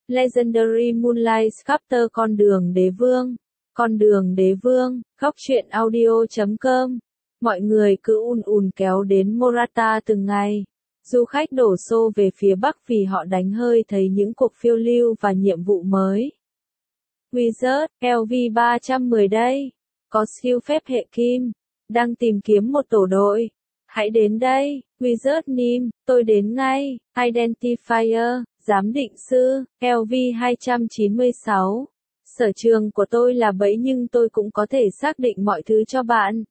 Legendary Moonlight Chapter Con đường đế vương, góc truyện audio.com. Mọi người cứ ùn kéo đến Morata từng ngày. Du khách đổ xô về phía Bắc vì họ đánh hơi thấy những cuộc phiêu lưu và nhiệm vụ mới. Wizard, LV310 đây. Có siêu phép hệ kim. Đang tìm kiếm một tổ đội. Hãy đến đây, Wizard Nim, tôi đến ngay. Identifier, giám định sư, LV296. Sở trường của tôi là bẫy nhưng tôi cũng có thể xác định mọi thứ cho bạn.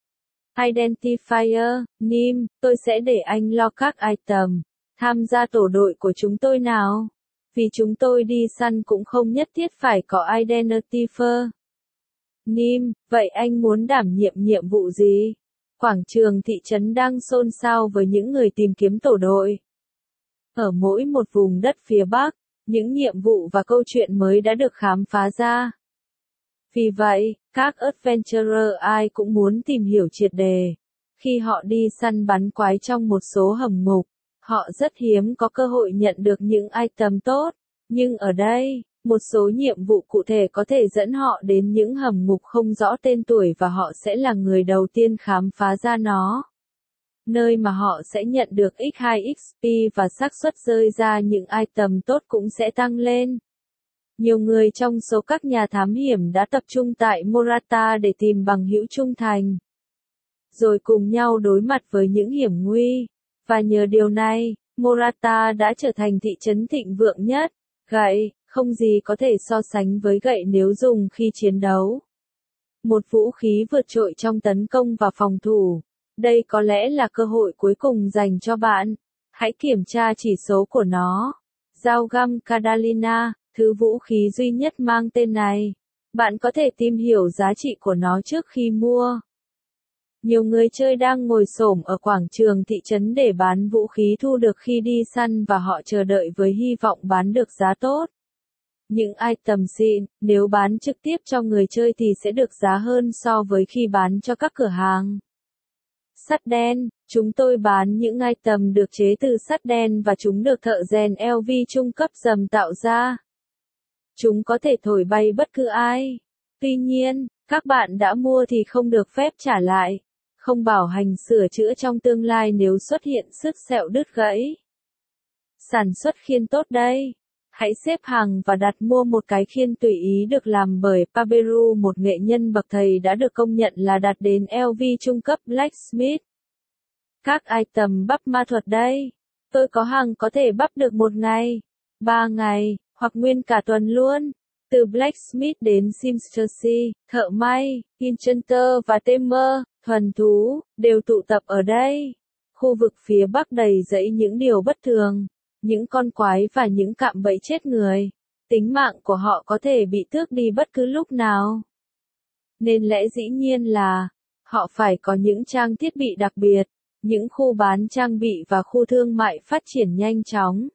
Identifier, Nim, tôi sẽ để anh lo các item. Tham gia tổ đội của chúng tôi nào. Vì chúng tôi đi săn cũng không nhất thiết phải có Identifier. Nim, vậy anh muốn đảm nhiệm nhiệm vụ gì? Quảng trường thị trấn đang xôn xao với những người tìm kiếm tổ đội. Ở mỗi một vùng đất phía Bắc, những nhiệm vụ và câu chuyện mới đã được khám phá ra. Vì vậy, các adventurer ai cũng muốn tìm hiểu triệt đề. Khi họ đi săn bắn quái trong một số hầm ngục, họ rất hiếm có cơ hội nhận được những item tốt. Nhưng ở đây, một số nhiệm vụ cụ thể có thể dẫn họ đến những hầm ngục không rõ tên tuổi và họ sẽ là người đầu tiên khám phá ra nó. Nơi mà họ sẽ nhận được x2 XP và xác suất rơi ra những item tốt cũng sẽ tăng lên. Nhiều người trong số các nhà thám hiểm đã tập trung tại Morata để tìm bằng hữu trung thành. Rồi cùng nhau đối mặt với những hiểm nguy. Và nhờ điều này, Morata đã trở thành thị trấn thịnh vượng nhất. Gậy, không gì có thể so sánh với gậy nếu dùng khi chiến đấu. Một vũ khí vượt trội trong tấn công và phòng thủ. Đây có lẽ là cơ hội cuối cùng dành cho bạn. Hãy kiểm tra chỉ số của nó. Dao găm Catalina, thứ vũ khí duy nhất mang tên này. Bạn có thể tìm hiểu giá trị của nó trước khi mua. Nhiều người chơi đang ngồi xổm ở quảng trường thị trấn để bán vũ khí thu được khi đi săn và họ chờ đợi với hy vọng bán được giá tốt. Những item xịn, nếu bán trực tiếp cho người chơi thì sẽ được giá hơn so với khi bán cho các cửa hàng. Sắt đen, chúng tôi bán những item được chế từ sắt đen và chúng được thợ rèn LV trung cấp dầm tạo ra. Chúng có thể thổi bay bất cứ ai. Tuy nhiên, các bạn đã mua thì không được phép trả lại. Không bảo hành sửa chữa trong tương lai nếu xuất hiện sứt sẹo đứt gãy. Sản xuất khiên tốt đây. Hãy xếp hàng và đặt mua một cái khiên tùy ý được làm bởi Paberu, một nghệ nhân bậc thầy đã được công nhận là đạt đến LV trung cấp Blacksmith. Các item bắp ma thuật đây. Tôi có hàng có thể bắp được 1 ngày, 3 ngày, hoặc nguyên cả tuần luôn. Từ Blacksmith đến Seamstress, thợ may, Enchanter và Tamer, thuần thú, đều tụ tập ở đây. Khu vực phía Bắc đầy rẫy những điều bất thường. Những con quái và những cạm bẫy chết người. Tính mạng của họ có thể bị tước đi bất cứ lúc nào. Nên lẽ dĩ nhiên là, họ phải có những trang thiết bị đặc biệt, những khu bán trang bị và khu thương mại phát triển nhanh chóng.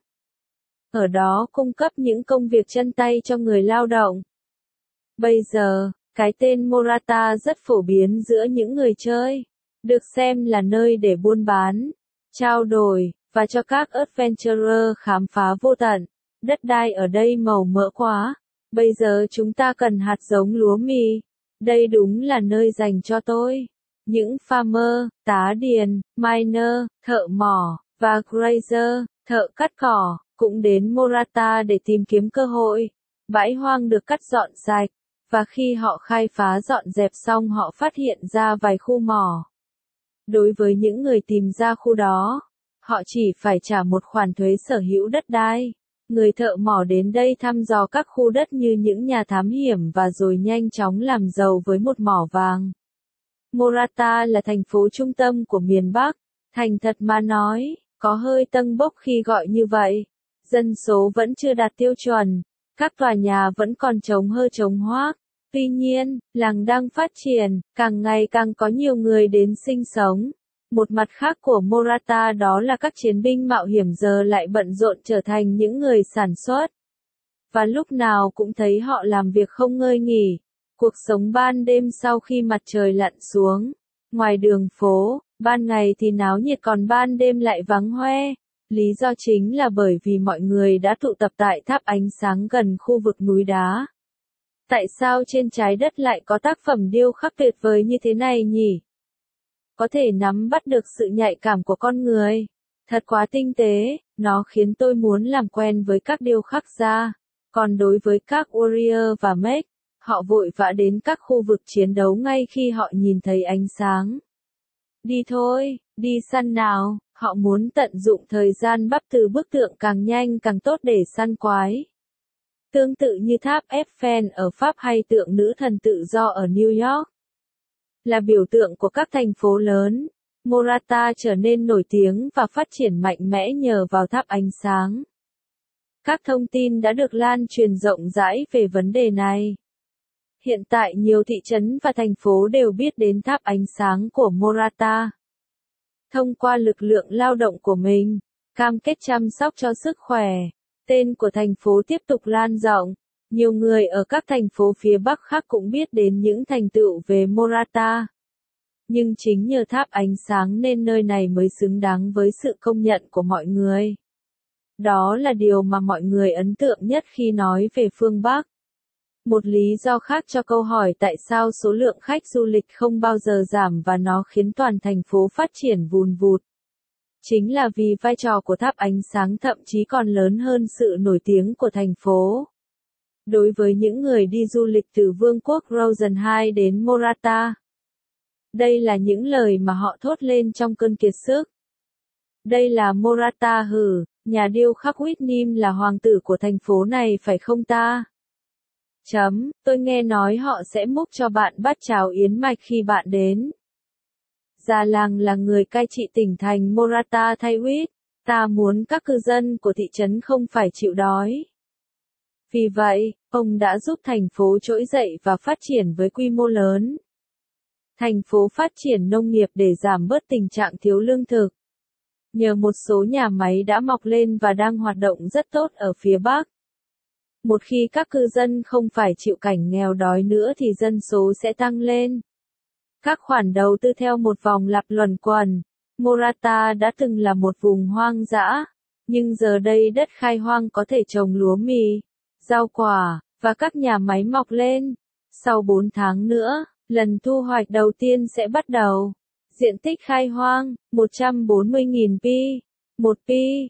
Ở đó cung cấp những công việc chân tay cho người lao động. Bây giờ, cái tên Morata rất phổ biến giữa những người chơi. Được xem là nơi để buôn bán, trao đổi, và cho các adventurer khám phá vô tận. Đất đai ở đây màu mỡ quá. Bây giờ chúng ta cần hạt giống lúa mì. Đây đúng là nơi dành cho tôi. Những farmer, tá điền, miner, thợ mỏ, và grazer, thợ cắt cỏ, cũng đến Morata để tìm kiếm cơ hội. Bãi hoang được cắt dọn sạch. Và khi họ khai phá dọn dẹp xong họ phát hiện ra vài khu mỏ. Đối với những người tìm ra khu đó, họ chỉ phải trả một khoản thuế sở hữu đất đai. Người thợ mỏ đến đây thăm dò các khu đất như những nhà thám hiểm và rồi nhanh chóng làm giàu với một mỏ vàng. Morata là thành phố trung tâm của miền Bắc. Thành thật mà nói, có hơi tâng bốc khi gọi như vậy. Dân số vẫn chưa đạt tiêu chuẩn. Các tòa nhà vẫn còn trống hơ trống hoác. Tuy nhiên, làng đang phát triển, càng ngày càng có nhiều người đến sinh sống. Một mặt khác của Morata đó là các chiến binh mạo hiểm giờ lại bận rộn trở thành những người sản xuất. Và lúc nào cũng thấy họ làm việc không ngơi nghỉ. Cuộc sống ban đêm sau khi mặt trời lặn xuống. Ngoài đường phố, ban ngày thì náo nhiệt còn ban đêm lại vắng hoe. Lý do chính là bởi vì mọi người đã tụ tập tại tháp ánh sáng gần khu vực núi đá. Tại sao trên trái đất lại có tác phẩm điêu khắc tuyệt vời như thế này nhỉ? Có thể nắm bắt được sự nhạy cảm của con người. Thật quá tinh tế, nó khiến tôi muốn làm quen với các điêu khắc gia. Còn đối với các warrior và mech, họ vội vã đến các khu vực chiến đấu ngay khi họ nhìn thấy ánh sáng. Đi thôi, đi săn nào, họ muốn tận dụng thời gian bắp từ bức tượng càng nhanh càng tốt để săn quái. Tương tự như tháp Eiffel ở Pháp hay tượng nữ thần tự do ở New York. Là biểu tượng của các thành phố lớn, Morata trở nên nổi tiếng và phát triển mạnh mẽ nhờ vào tháp ánh sáng. Các thông tin đã được lan truyền rộng rãi về vấn đề này. Hiện tại nhiều thị trấn và thành phố đều biết đến tháp ánh sáng của Morata. Thông qua lực lượng lao động của mình, cam kết chăm sóc cho sức khỏe, tên của thành phố tiếp tục lan rộng. Nhiều người ở các thành phố phía Bắc khác cũng biết đến những thành tựu về Morata. Nhưng chính nhờ tháp ánh sáng nên nơi này mới xứng đáng với sự công nhận của mọi người. Đó là điều mà mọi người ấn tượng nhất khi nói về phương Bắc. Một lý do khác cho câu hỏi tại sao số lượng khách du lịch không bao giờ giảm và nó khiến toàn thành phố phát triển vùn vụt. Chính là vì vai trò của tháp ánh sáng thậm chí còn lớn hơn sự nổi tiếng của thành phố. Đối với những người đi du lịch từ Vương quốc Rosenheim đến Morata, đây là những lời mà họ thốt lên trong cơn kiệt sức. Đây là Morata hử, nhà điêu khắc Whitnim là hoàng tử của thành phố này phải không ta? Tôi nghe nói họ sẽ múc cho bạn bát cháo yến mạch khi bạn đến. Già làng là người cai trị tỉnh thành Morata thay Whit. Ta muốn các cư dân của thị trấn không phải chịu đói. Vì vậy, ông đã giúp thành phố trỗi dậy và phát triển với quy mô lớn. Thành phố phát triển nông nghiệp để giảm bớt tình trạng thiếu lương thực. Nhờ một số nhà máy đã mọc lên và đang hoạt động rất tốt ở phía Bắc. Một khi các cư dân không phải chịu cảnh nghèo đói nữa thì dân số sẽ tăng lên. Các khoản đầu tư theo một vòng lặp luẩn quẩn. Morata đã từng là một vùng hoang dã, nhưng giờ đây đất khai hoang có thể trồng lúa mì, rau quả, và các nhà máy mọc lên. Sau 4 tháng nữa, lần thu hoạch đầu tiên sẽ bắt đầu. Diện tích khai hoang, 140.000 pi. 1 pi,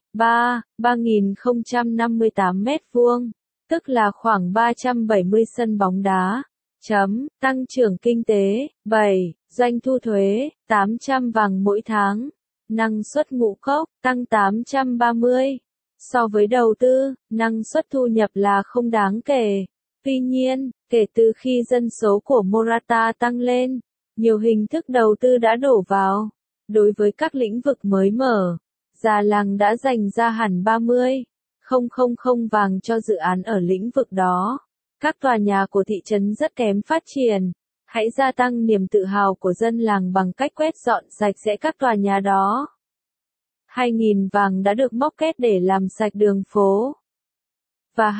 3.058 mét vuông, tức là khoảng 370 sân bóng đá. Tăng trưởng kinh tế, 7, doanh thu thuế, 800 vàng mỗi tháng. Năng suất ngũ cốc, tăng 830. So với đầu tư, năng suất thu nhập là không đáng kể. Tuy nhiên, kể từ khi dân số của Morata tăng lên, nhiều hình thức đầu tư đã đổ vào. Đối với các lĩnh vực mới mở, già làng đã dành ra hẳn 30.000 vàng cho dự án ở lĩnh vực đó. Các tòa nhà của thị trấn rất kém phát triển. Hãy gia tăng niềm tự hào của dân làng bằng cách quét dọn sạch sẽ các tòa nhà đó. 2.000 vàng đã được móc kết để làm sạch đường phố. Và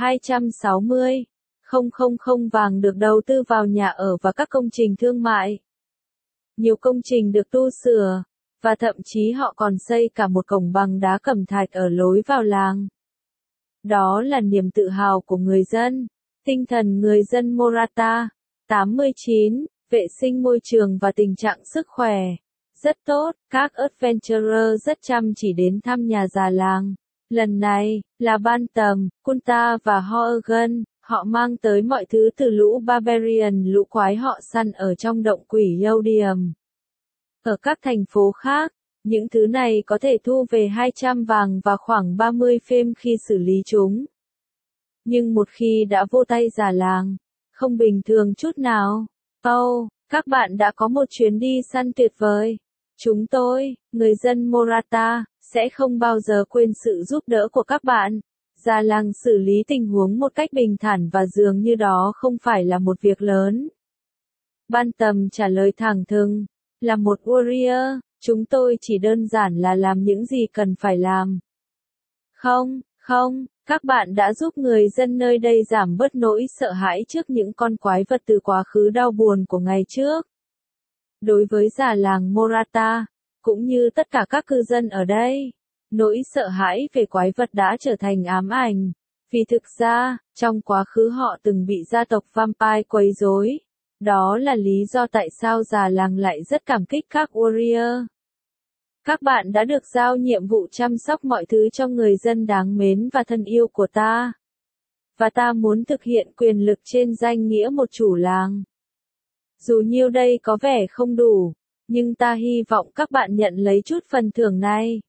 260.000 vàng được đầu tư vào nhà ở và các công trình thương mại. Nhiều công trình được tu sửa, và thậm chí họ còn xây cả một cổng bằng đá cẩm thạch ở lối vào làng. Đó là niềm tự hào của người dân. Tinh thần người dân Morata. 89. Vệ sinh môi trường và tình trạng sức khỏe. Rất tốt, các adventurer rất chăm chỉ đến thăm nhà già làng. Lần này, là Bantam, Kunta và Horgan, họ mang tới mọi thứ từ lũ Barbarian lũ quái họ săn ở trong động quỷ Yodium. Ở các thành phố khác, những thứ này có thể thu về 200 vàng và khoảng 30 phêm khi xử lý chúng. Nhưng một khi đã vô tay già làng, không bình thường chút nào. Các bạn đã có một chuyến đi săn tuyệt vời. Chúng tôi, người dân Morata, sẽ không bao giờ quên sự giúp đỡ của các bạn. Già làng xử lý tình huống một cách bình thản và dường như đó không phải là một việc lớn. Bantam trả lời thẳng thừng, là một warrior, chúng tôi chỉ đơn giản là làm những gì cần phải làm. Không, các bạn đã giúp người dân nơi đây giảm bớt nỗi sợ hãi trước những con quái vật từ quá khứ đau buồn của ngày trước. Đối với già làng Morata, cũng như tất cả các cư dân ở đây, Nỗi sợ hãi về quái vật đã trở thành ám ảnh, vì thực ra, trong quá khứ họ từng bị gia tộc vampire quấy rối. Đó là lý do tại sao già làng lại rất cảm kích các warrior. Các bạn đã được giao nhiệm vụ chăm sóc mọi thứ cho người dân đáng mến và thân yêu của ta. Và ta muốn thực hiện quyền lực trên danh nghĩa một chủ làng. Dù nhiêu đây có vẻ không đủ, nhưng ta hy vọng các bạn nhận lấy chút phần thưởng này.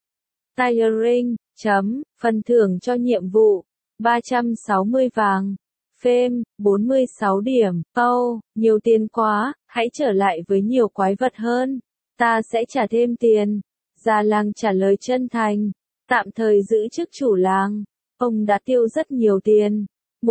Tiring, phần thưởng cho nhiệm vụ, 360 vàng. Fame, 46 điểm. Nhiều tiền quá, hãy trở lại với nhiều quái vật hơn. Ta sẽ trả thêm tiền. Già làng trả lời chân thành. Tạm thời giữ chức chủ làng. Ông đã tiêu rất nhiều tiền.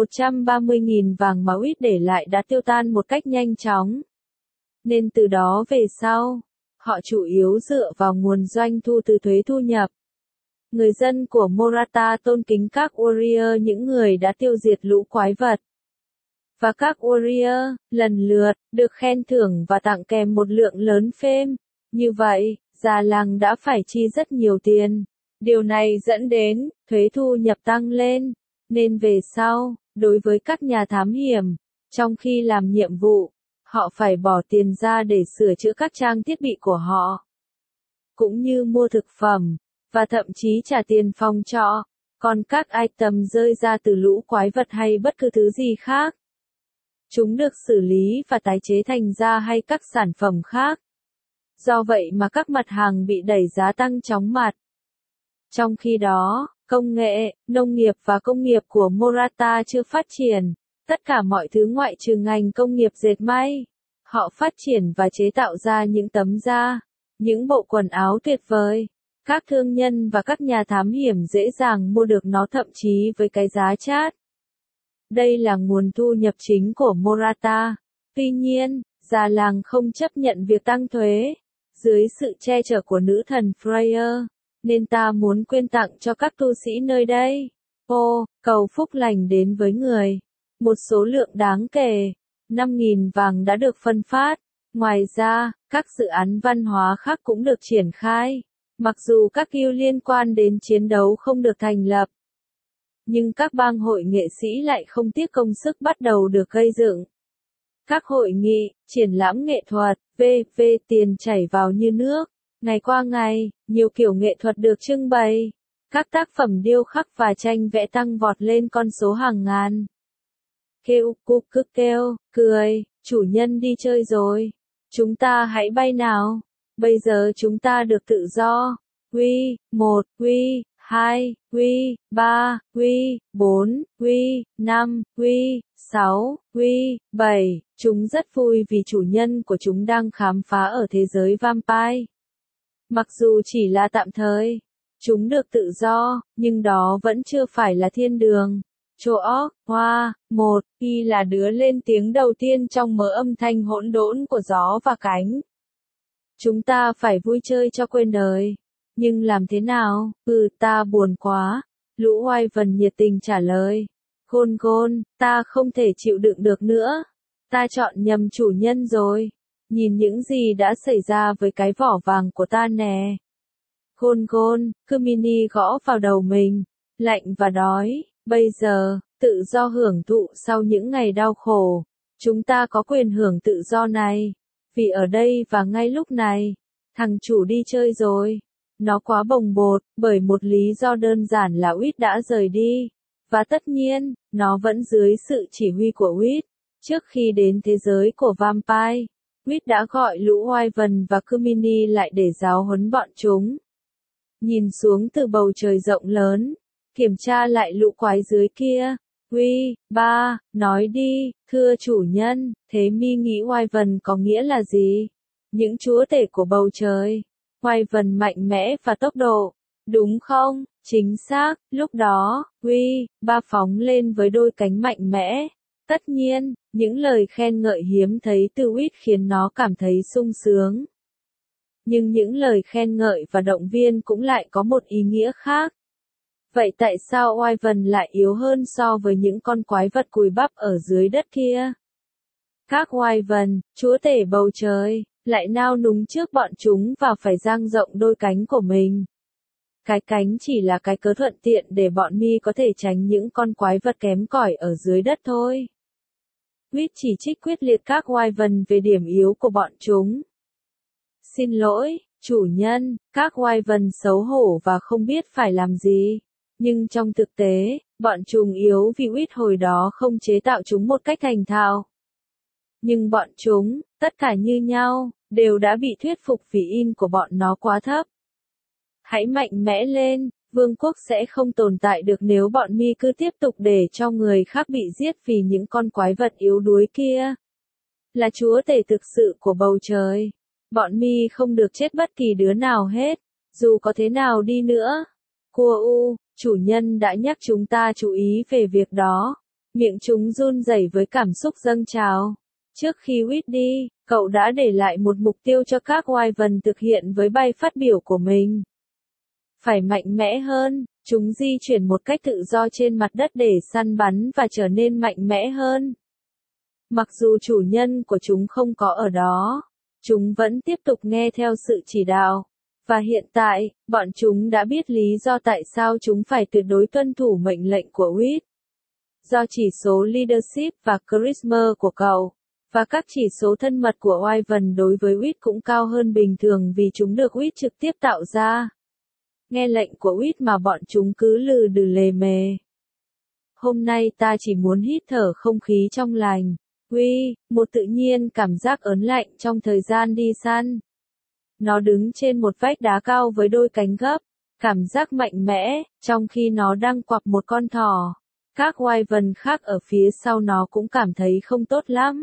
130.000 vàng mà Uýt để lại đã tiêu tan một cách nhanh chóng. Nên từ đó về sau, họ chủ yếu dựa vào nguồn doanh thu từ thuế thu nhập. Người dân của Morata tôn kính các warrior, những người đã tiêu diệt lũ quái vật. Và các warrior, lần lượt, được khen thưởng và tặng kèm một lượng lớn fame. Như vậy, già làng đã phải chi rất nhiều tiền. Điều này dẫn đến, thuế thu nhập tăng lên. Nên về sau, đối với các nhà thám hiểm, trong khi làm nhiệm vụ, họ phải bỏ tiền ra để sửa chữa các trang thiết bị của họ. Cũng như mua thực phẩm, và thậm chí trả tiền phòng trọ. Còn các item rơi ra từ lũ quái vật hay bất cứ thứ gì khác, chúng được xử lý và tái chế thành da hay các sản phẩm khác. Do vậy mà các mặt hàng bị đẩy giá tăng chóng mặt. Trong khi đó, công nghệ, nông nghiệp và công nghiệp của Morata chưa phát triển. Tất cả mọi thứ ngoại trừ ngành công nghiệp dệt may. Họ phát triển và chế tạo ra những tấm da, những bộ quần áo tuyệt vời. Các thương nhân và các nhà thám hiểm dễ dàng mua được nó, thậm chí với cái giá chát. Đây là nguồn thu nhập chính của Morata. Tuy nhiên, già làng không chấp nhận việc tăng thuế. Dưới sự che chở của nữ thần Freya, nên ta muốn quyên tặng cho các tu sĩ nơi đây. Cầu phúc lành đến với người. Một số lượng đáng kể, 5.000 vàng đã được phân phát. Ngoài ra, các dự án văn hóa khác cũng được triển khai. Mặc dù các guild liên quan đến chiến đấu không được thành lập, nhưng các bang hội nghệ sĩ lại không tiếc công sức bắt đầu được gây dựng. Các hội nghị, triển lãm nghệ thuật, tiền chảy vào như nước. Ngày qua ngày, nhiều kiểu nghệ thuật được trưng bày. Các tác phẩm điêu khắc và tranh vẽ tăng vọt lên con số hàng ngàn. Kêu cục cứ kêu, cười, chủ nhân đi chơi rồi. Chúng ta hãy bay nào. Bây giờ chúng ta được tự do. Quy 1, Quy 2, Quy 3, Quy 4, Quy 5, Quy 6, Quy 7. Chúng rất vui vì chủ nhân của chúng đang khám phá ở thế giới vampire. Mặc dù chỉ là tạm thời, chúng được tự do, nhưng đó vẫn chưa phải là thiên đường. Hoa 1, Y là đứa lên tiếng đầu tiên trong mớ âm thanh hỗn độn của gió và cánh. Chúng ta phải vui chơi cho quên đời. Nhưng làm thế nào? Ta buồn quá. Lũ Wyvern nhiệt tình trả lời. Gôn, ta không thể chịu đựng được nữa. Ta chọn nhầm chủ nhân rồi. Nhìn những gì đã xảy ra với cái vỏ vàng của ta nè. Gôn, Kumini gõ vào đầu mình. Lạnh và đói. Bây giờ, tự do hưởng thụ sau những ngày đau khổ. Chúng ta có quyền hưởng tự do này. Vì ở đây và ngay lúc này, thằng chủ đi chơi rồi. Nó quá bồng bột, bởi một lý do đơn giản là Uýt đã rời đi. Và tất nhiên, nó vẫn dưới sự chỉ huy của Uýt. Trước khi đến thế giới của vampire, Uýt đã gọi lũ Wyvern và Kumini lại để giáo huấn bọn chúng. Nhìn xuống từ bầu trời rộng lớn, kiểm tra lại lũ quái dưới kia. Quy 3, nói đi, thưa chủ nhân, thế mi nghĩ Wyvern có nghĩa là gì? Những chúa tể của bầu trời. Wyvern mạnh mẽ và tốc độ. Đúng không? Chính xác, lúc đó, Quy 3 phóng lên với đôi cánh mạnh mẽ. Tất nhiên, những lời khen ngợi hiếm thấy từ Uýt khiến nó cảm thấy sung sướng. Nhưng những lời khen ngợi và động viên cũng lại có một ý nghĩa khác. Vậy tại sao Wyvern lại yếu hơn so với những con quái vật cùi bắp ở dưới đất kia? Các Wyvern, chúa tể bầu trời, lại nao núng trước bọn chúng và phải dang rộng đôi cánh của mình. Cái cánh chỉ là cái cớ thuận tiện để bọn mi có thể tránh những con quái vật kém cỏi ở dưới đất thôi. Reed chỉ trích quyết liệt các Wyvern về điểm yếu của bọn chúng. Xin lỗi, chủ nhân, các Wyvern xấu hổ và không biết phải làm gì. Nhưng trong thực tế, bọn chúng yếu vì Reed hồi đó không chế tạo chúng một cách thành thạo. Nhưng bọn chúng, tất cả như nhau, đều đã bị thuyết phục vì in của bọn nó quá thấp. Hãy mạnh mẽ lên, vương quốc sẽ không tồn tại được nếu bọn mi cứ tiếp tục để cho người khác bị giết vì những con quái vật yếu đuối kia. Là chúa tể thực sự của bầu trời. Bọn mi không được chết bất kỳ đứa nào hết, dù có thế nào đi nữa. Cua chủ nhân đã nhắc chúng ta chú ý về việc đó. Miệng chúng run rẩy với cảm xúc dâng trào. Trước khi Reed đi, cậu đã để lại một mục tiêu cho các Wyvern thực hiện với bài phát biểu của mình. Phải mạnh mẽ hơn, chúng di chuyển một cách tự do trên mặt đất để săn bắn và trở nên mạnh mẽ hơn. Mặc dù chủ nhân của chúng không có ở đó, chúng vẫn tiếp tục nghe theo sự chỉ đạo. Và hiện tại, bọn chúng đã biết lý do tại sao chúng phải tuyệt đối tuân thủ mệnh lệnh của Reed. Do chỉ số leadership và charisma của cậu, và các chỉ số thân mật của Wyvern đối với Reed cũng cao hơn bình thường vì chúng được Reed trực tiếp tạo ra. Nghe lệnh của Reed mà bọn chúng cứ lừ đừ lề mề. Hôm nay ta chỉ muốn hít thở không khí trong lành. Một tự nhiên cảm giác ớn lạnh trong thời gian đi săn. Nó đứng trên một vách đá cao với đôi cánh gấp, cảm giác mạnh mẽ, trong khi nó đang quặp một con thỏ. Các Wyvern khác ở phía sau nó cũng cảm thấy không tốt lắm.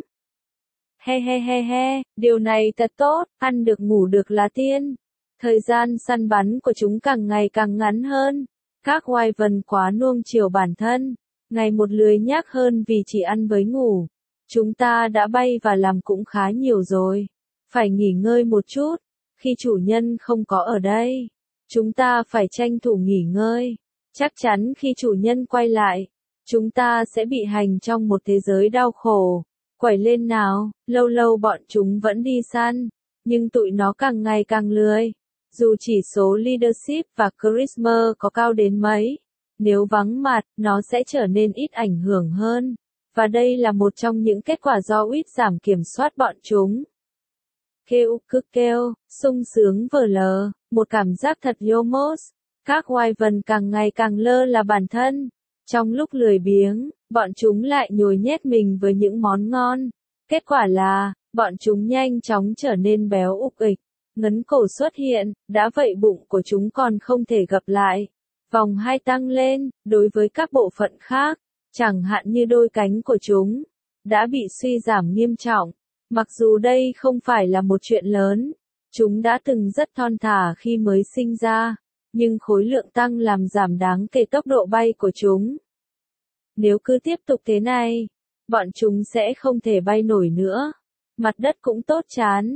He, điều này thật tốt, ăn được ngủ được là tiên. Thời gian săn bắn của chúng càng ngày càng ngắn hơn. Các Wyvern quá nuông chiều bản thân, ngày một lười nhác hơn vì chỉ ăn với ngủ. Chúng ta đã bay và làm cũng khá nhiều rồi. Phải nghỉ ngơi một chút. Khi chủ nhân không có ở đây, chúng ta phải tranh thủ nghỉ ngơi. Chắc chắn khi chủ nhân quay lại, chúng ta sẽ bị hành trong một thế giới đau khổ. Quẩy lên nào, lâu lâu bọn chúng vẫn đi săn, nhưng tụi nó càng ngày càng lười. Dù chỉ số leadership và charisma có cao đến mấy, nếu vắng mặt, nó sẽ trở nên ít ảnh hưởng hơn. Và đây là một trong những kết quả do Reed giảm kiểm soát bọn chúng. Kêu cứ kêu, sung sướng vờ lờ, một cảm giác thật yomos. Các Wyvern càng ngày càng lơ là bản thân. Trong lúc lười biếng, bọn chúng lại nhồi nhét mình với những món ngon. Kết quả là, bọn chúng nhanh chóng trở nên béo ục ịch. Ngấn cổ xuất hiện, đã vậy bụng của chúng còn không thể gập lại. Vòng hai tăng lên, đối với các bộ phận khác, chẳng hạn như đôi cánh của chúng, đã bị suy giảm nghiêm trọng. Mặc dù đây không phải là một chuyện lớn, chúng đã từng rất thon thả khi mới sinh ra, nhưng khối lượng tăng làm giảm đáng kể tốc độ bay của chúng. Nếu cứ tiếp tục thế này, bọn chúng sẽ không thể bay nổi nữa. Mặt đất cũng tốt chán.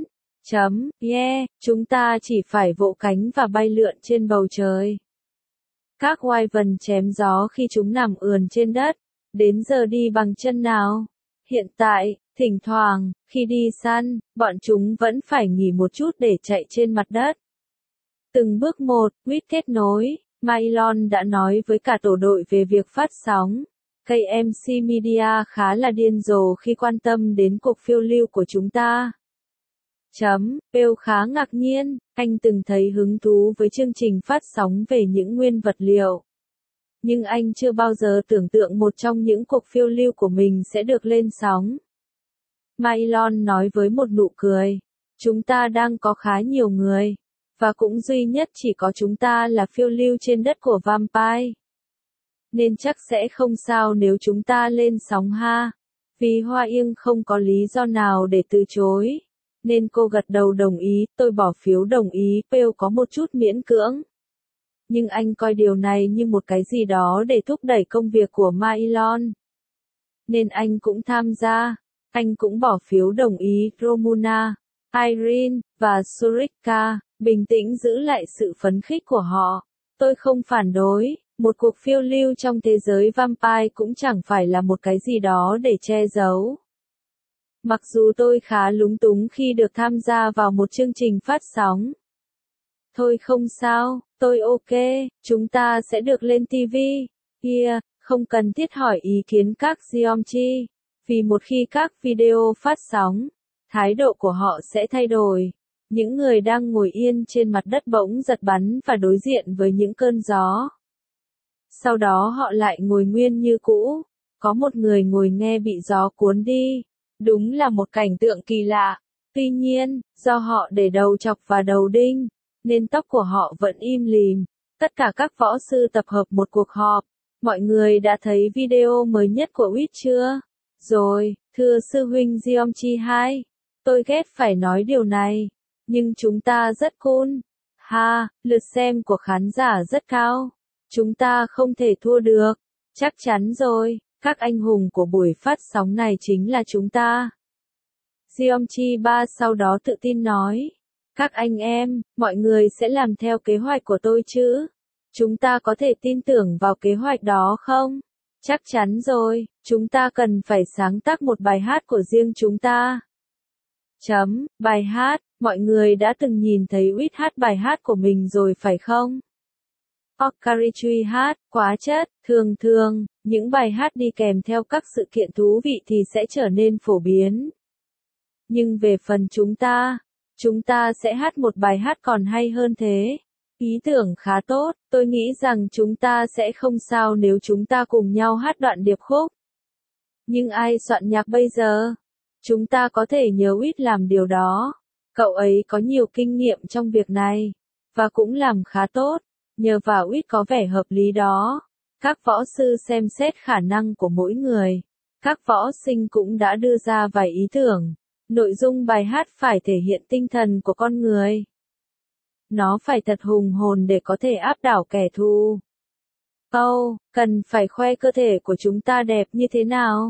Chúng ta chỉ phải vỗ cánh và bay lượn trên bầu trời. Các Wyvern chém gió khi chúng nằm ườn trên đất. Đến giờ đi bằng chân nào. Hiện tại, thỉnh thoảng, khi đi săn, bọn chúng vẫn phải nghỉ một chút để chạy trên mặt đất. Từng bước một, Reed kết nối, Mylon đã nói với cả tổ đội về việc phát sóng. KMC Media khá là điên rồ khi quan tâm đến cuộc phiêu lưu của chúng ta. Bill khá ngạc nhiên, anh từng thấy hứng thú với chương trình phát sóng về những nguyên vật liệu. Nhưng anh chưa bao giờ tưởng tượng một trong những cuộc phiêu lưu của mình sẽ được lên sóng. Mylon nói với một nụ cười. Chúng ta đang có khá nhiều người. Và cũng duy nhất chỉ có chúng ta là phiêu lưu trên đất của Vampire. Nên chắc sẽ không sao nếu chúng ta lên sóng ha. Vì Hoa Yên không có lý do nào để từ chối. Nên cô gật đầu đồng ý, tôi bỏ phiếu đồng ý, Bill có một chút miễn cưỡng. Nhưng anh coi điều này như một cái gì đó để thúc đẩy công việc của Mylon. Nên anh cũng tham gia. Anh cũng bỏ phiếu đồng ý, Romuna, Irene, và Surika, bình tĩnh giữ lại sự phấn khích của họ. Tôi không phản đối, một cuộc phiêu lưu trong thế giới Vampire cũng chẳng phải là một cái gì đó để che giấu. Mặc dù tôi khá lúng túng khi được tham gia vào một chương trình phát sóng. Thôi không sao, tôi ok, chúng ta sẽ được lên TV. Kia, không cần thiết hỏi ý kiến các Jeomchi, vì một khi các video phát sóng, thái độ của họ sẽ thay đổi. Những người đang ngồi yên trên mặt đất bỗng giật bắn và đối diện với những cơn gió. Sau đó họ lại ngồi nguyên như cũ. Có một người ngồi nghe bị gió cuốn đi. Đúng là một cảnh tượng kỳ lạ. Tuy nhiên, do họ để đầu chọc và đầu đinh, nên tóc của họ vẫn im lìm. Tất cả các võ sư tập hợp một cuộc họp. Mọi người đã thấy video mới nhất của Wit chưa? Rồi, thưa sư huynh Jeomchi 2. Tôi ghét phải nói điều này. Nhưng chúng ta rất cool. Ha, lượt xem của khán giả rất cao. Chúng ta không thể thua được. Chắc chắn rồi, các anh hùng của buổi phát sóng này chính là chúng ta. Jeomchi 3 sau đó tự tin nói. Các anh em, mọi người sẽ làm theo kế hoạch của tôi chứ? Chúng ta có thể tin tưởng vào kế hoạch đó không? Chắc chắn rồi, chúng ta cần phải sáng tác một bài hát của riêng chúng ta. Bài hát, mọi người đã từng nhìn thấy Wit hát bài hát của mình rồi phải không? Okarichi hát, quá chất, thường, những bài hát đi kèm theo các sự kiện thú vị thì sẽ trở nên phổ biến. Nhưng về phần chúng ta sẽ hát một bài hát còn hay hơn thế. Ý tưởng khá tốt, tôi nghĩ rằng chúng ta sẽ không sao nếu chúng ta cùng nhau hát đoạn điệp khúc. Nhưng ai soạn nhạc bây giờ? Chúng ta có thể nhờ Wit làm điều đó. Cậu ấy có nhiều kinh nghiệm trong việc này. Và cũng làm khá tốt. Nhờ vào Wit có vẻ hợp lý đó. Các võ sư xem xét khả năng của mỗi người. Các võ sinh cũng đã đưa ra vài ý tưởng. Nội dung bài hát phải thể hiện tinh thần của con người. Nó phải thật hùng hồn để có thể áp đảo kẻ thù. Cần phải khoe cơ thể của chúng ta đẹp như thế nào?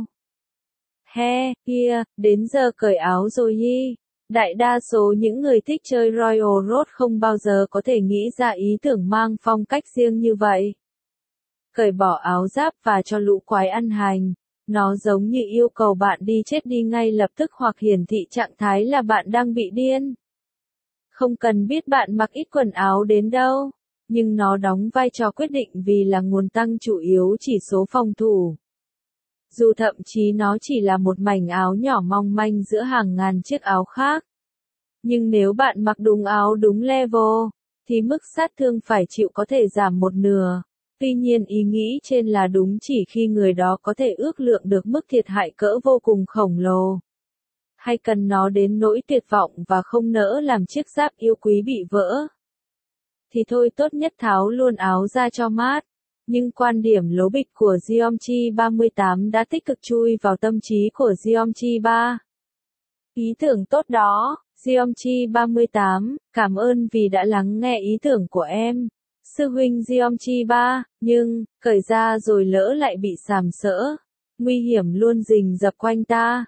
Kia, đến giờ cởi áo rồi y. Đại đa số những người thích chơi Royal Road không bao giờ có thể nghĩ ra ý tưởng mang phong cách riêng như vậy. Cởi bỏ áo giáp và cho lũ quái ăn hành. Nó giống như yêu cầu bạn đi chết đi ngay lập tức hoặc hiển thị trạng thái là bạn đang bị điên. Không cần biết bạn mặc ít quần áo đến đâu, nhưng nó đóng vai trò quyết định vì là nguồn tăng chủ yếu chỉ số phòng thủ. Dù thậm chí nó chỉ là một mảnh áo nhỏ mong manh giữa hàng ngàn chiếc áo khác. Nhưng nếu bạn mặc đúng áo đúng level, thì mức sát thương phải chịu có thể giảm một nửa. Tuy nhiên ý nghĩ trên là đúng chỉ khi người đó có thể ước lượng được mức thiệt hại cỡ vô cùng khổng lồ. Hay cần nó đến nỗi tuyệt vọng và không nỡ làm chiếc giáp yêu quý bị vỡ. Thì thôi tốt nhất tháo luôn áo ra cho mát. Nhưng quan điểm lố bịch của Jeomchi 38 đã tích cực chui vào tâm trí của Jeomchi 3. Ý tưởng tốt đó, Jeomchi 38, cảm ơn vì đã lắng nghe ý tưởng của em. Sư huynh Jeomchi 3, nhưng, cởi ra rồi lỡ lại bị sàm sỡ. Nguy hiểm luôn rình rập quanh ta.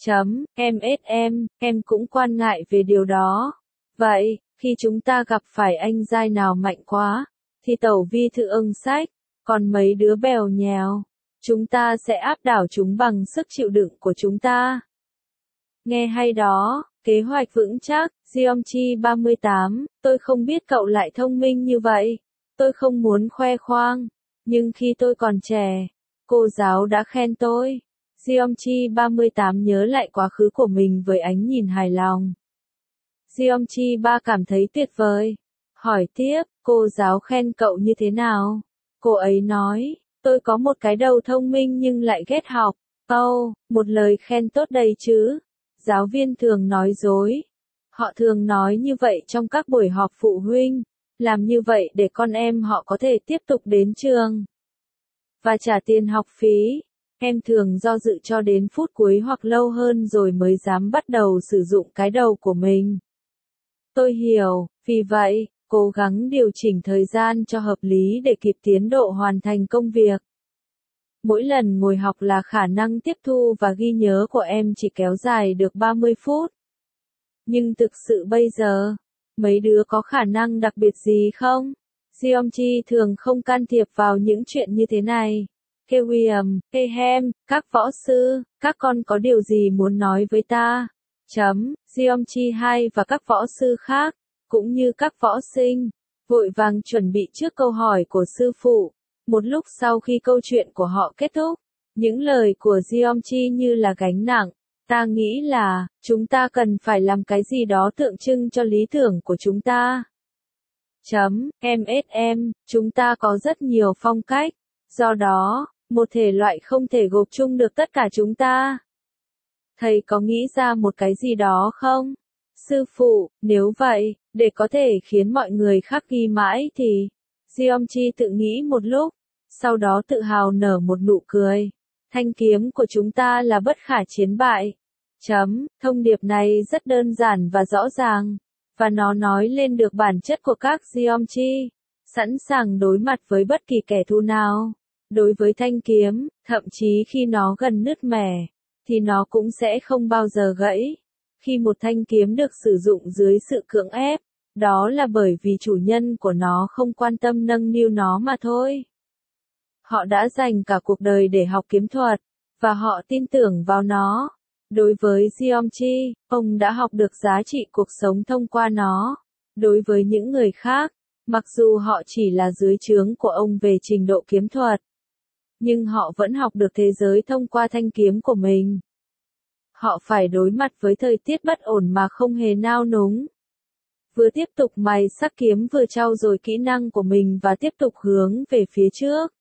Em cũng quan ngại về điều đó. Vậy, khi chúng ta gặp phải anh giai nào mạnh quá, thì tẩu vi thư ưng sách, còn mấy đứa bèo nhèo, chúng ta sẽ áp đảo chúng bằng sức chịu đựng của chúng ta. Nghe hay đó, kế hoạch vững chắc, Jeomchi 38, tôi không biết cậu lại thông minh như vậy. Tôi không muốn khoe khoang, nhưng khi tôi còn trẻ, cô giáo đã khen tôi. Jeomchi 38 nhớ lại quá khứ của mình với ánh nhìn hài lòng. Jeomchi 3 cảm thấy tuyệt vời. Hỏi tiếp, cô giáo khen cậu như thế nào? Cô ấy nói, tôi có một cái đầu thông minh nhưng lại ghét học. Một lời khen tốt đây chứ. Giáo viên thường nói dối. Họ thường nói như vậy trong các buổi họp phụ huynh. Làm như vậy để con em họ có thể tiếp tục đến trường và trả tiền học phí. Em thường do dự cho đến phút cuối hoặc lâu hơn rồi mới dám bắt đầu sử dụng cái đầu của mình. Tôi hiểu, vì vậy, cố gắng điều chỉnh thời gian cho hợp lý để kịp tiến độ hoàn thành công việc. Mỗi lần ngồi học là khả năng tiếp thu và ghi nhớ của em chỉ kéo dài được 30 phút. Nhưng thực sự bây giờ, mấy đứa có khả năng đặc biệt gì không? Jeomchi thường không can thiệp vào những chuyện như thế này. William, các võ sư, các con có điều gì muốn nói với ta? Jeomchi 2 và các võ sư khác, cũng như các võ sinh, vội vàng chuẩn bị trước câu hỏi của sư phụ. Một lúc sau khi câu chuyện của họ kết thúc, những lời của Jeongchi như là gánh nặng. Ta nghĩ là, chúng ta cần phải làm cái gì đó tượng trưng cho lý tưởng của chúng ta. MSM, chúng ta có rất nhiều phong cách, do đó, một thể loại không thể gộp chung được tất cả chúng ta. Thầy có nghĩ ra một cái gì đó không? Sư phụ, nếu vậy, để có thể khiến mọi người khác ghi mãi thì... Jeongchi tự nghĩ một lúc, sau đó tự hào nở một nụ cười. Thanh kiếm của chúng ta là bất khả chiến bại. Thông điệp này rất đơn giản và rõ ràng, và nó nói lên được bản chất của các Jeongchi, sẵn sàng đối mặt với bất kỳ kẻ thù nào. Đối với thanh kiếm, thậm chí khi nó gần nứt mẻ, thì nó cũng sẽ không bao giờ gãy. Khi một thanh kiếm được sử dụng dưới sự cưỡng ép, đó là bởi vì chủ nhân của nó không quan tâm nâng niu nó mà thôi. Họ đã dành cả cuộc đời để học kiếm thuật, và họ tin tưởng vào nó. Đối với Jeongchi, ông đã học được giá trị cuộc sống thông qua nó. Đối với những người khác, mặc dù họ chỉ là dưới trướng của ông về trình độ kiếm thuật, nhưng họ vẫn học được thế giới thông qua thanh kiếm của mình. Họ phải đối mặt với thời tiết bất ổn mà không hề nao núng. Vừa tiếp tục mài sắc kiếm vừa trau dồi kỹ năng của mình và tiếp tục hướng về phía trước.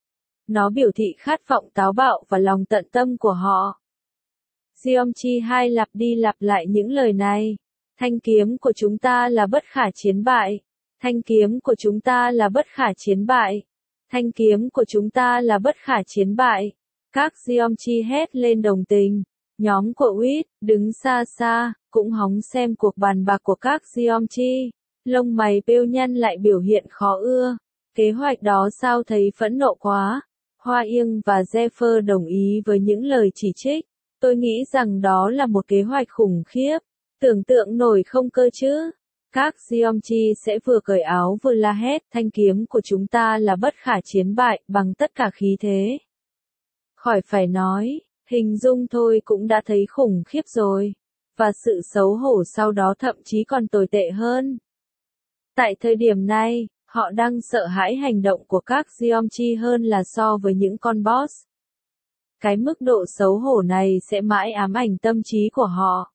Nó biểu thị khát vọng táo bạo và lòng tận tâm của họ. Jeongchi hai lặp đi lặp lại những lời này. Thanh kiếm của chúng ta là bất khả chiến bại. Thanh kiếm của chúng ta là bất khả chiến bại. Thanh kiếm của chúng ta là bất khả chiến bại. Các Jeongchi hét lên đồng tình. Nhóm của Wit, đứng xa xa, cũng hóng xem cuộc bàn bạc của các Jeongchi. Lông mày bêu nhăn lại biểu hiện khó ưa. Kế hoạch đó sao thấy phẫn nộ quá. Hoa Yên và Zephyr đồng ý với những lời chỉ trích. Tôi nghĩ rằng đó là một kế hoạch khủng khiếp. Tưởng tượng nổi không cơ chứ? Các Jeongchi sẽ vừa cởi áo vừa la hét, thanh kiếm của chúng ta là bất khả chiến bại, bằng tất cả khí thế. Khỏi phải nói, hình dung thôi cũng đã thấy khủng khiếp rồi. Và sự xấu hổ sau đó thậm chí còn tồi tệ hơn. Tại thời điểm này, họ đang sợ hãi hành động của các Jeongchi hơn là so với những con boss. Cái mức độ xấu hổ này sẽ mãi ám ảnh tâm trí của họ.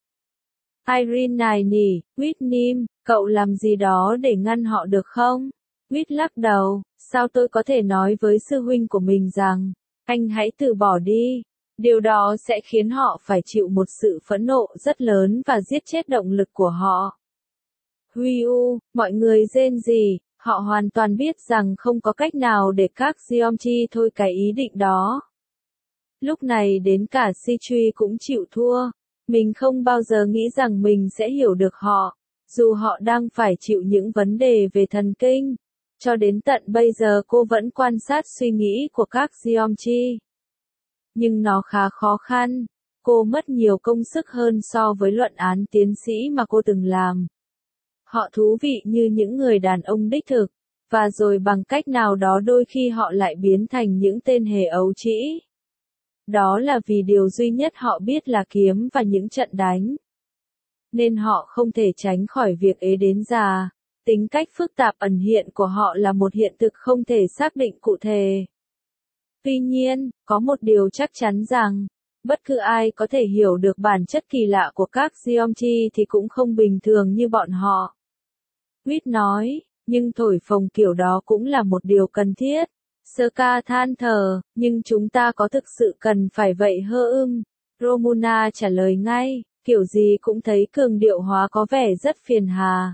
Irene nài nỉ, Whitney, cậu làm gì đó để ngăn họ được không? Whit lắc đầu, sao tôi có thể nói với sư huynh của mình rằng, anh hãy từ bỏ đi. Điều đó sẽ khiến họ phải chịu một sự phẫn nộ rất lớn và giết chết động lực của họ. Huiu, mọi người rên rỉ, họ hoàn toàn biết rằng không có cách nào để các Jeongchi thôi cái ý định đó. Lúc này đến cả Sichui cũng chịu thua. Mình không bao giờ nghĩ rằng mình sẽ hiểu được họ, dù họ đang phải chịu những vấn đề về thần kinh. Cho đến tận bây giờ cô vẫn quan sát suy nghĩ của các Jeongchi. Nhưng nó khá khó khăn. Cô mất nhiều công sức hơn so với luận án tiến sĩ mà cô từng làm. Họ thú vị như những người đàn ông đích thực, và rồi bằng cách nào đó đôi khi họ lại biến thành những tên hề ấu trĩ. Đó là vì điều duy nhất họ biết là kiếm và những trận đánh. Nên họ không thể tránh khỏi việc ế đến già. Tính cách phức tạp ẩn hiện của họ là một hiện thực không thể xác định cụ thể. Tuy nhiên, có một điều chắc chắn rằng, bất cứ ai có thể hiểu được bản chất kỳ lạ của các Jeongchi thì cũng không bình thường như bọn họ. Wit nói, nhưng thổi phồng kiểu đó cũng là một điều cần thiết. Sơ ca than thở, nhưng chúng ta có thực sự cần phải vậy hơ Romuna trả lời ngay, kiểu gì cũng thấy cường điệu hóa có vẻ rất phiền hà.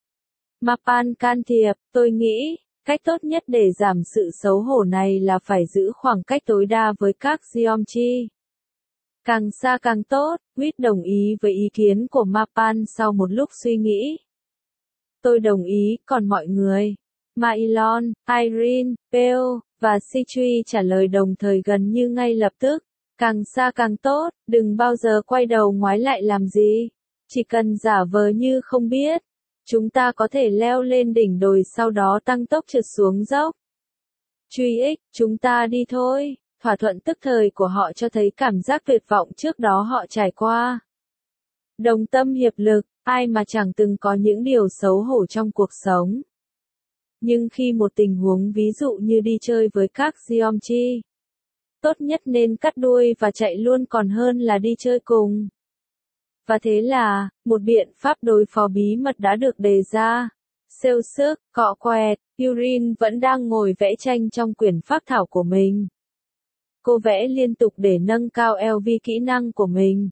Mapan can thiệp, tôi nghĩ, cách tốt nhất để giảm sự xấu hổ này là phải giữ khoảng cách tối đa với các Jeongchi. Càng xa càng tốt, Wit đồng ý với ý kiến của Mapan sau một lúc suy nghĩ. Tôi đồng ý, còn mọi người? Mailon, Irene, Peo, và Sichui trả lời đồng thời gần như ngay lập tức. Càng xa càng tốt, đừng bao giờ quay đầu ngoái lại làm gì. Chỉ cần giả vờ như không biết. Chúng ta có thể leo lên đỉnh đồi sau đó tăng tốc trượt xuống dốc. Truy ích, chúng ta đi thôi. Thỏa thuận tức thời của họ cho thấy cảm giác tuyệt vọng trước đó họ trải qua. Đồng tâm hiệp lực, Ai mà chẳng từng có những điều xấu hổ trong cuộc sống. Nhưng khi một tình huống ví dụ như đi chơi với các Geomchi, tốt nhất nên cắt đuôi và chạy luôn còn hơn là đi chơi cùng. Và thế là, một biện pháp đối phó bí mật đã được đề ra. Xêu xước, cọ quẹt, Yurine vẫn đang ngồi vẽ tranh trong quyển phác thảo của mình. Cô vẽ liên tục để nâng cao LV kỹ năng của mình.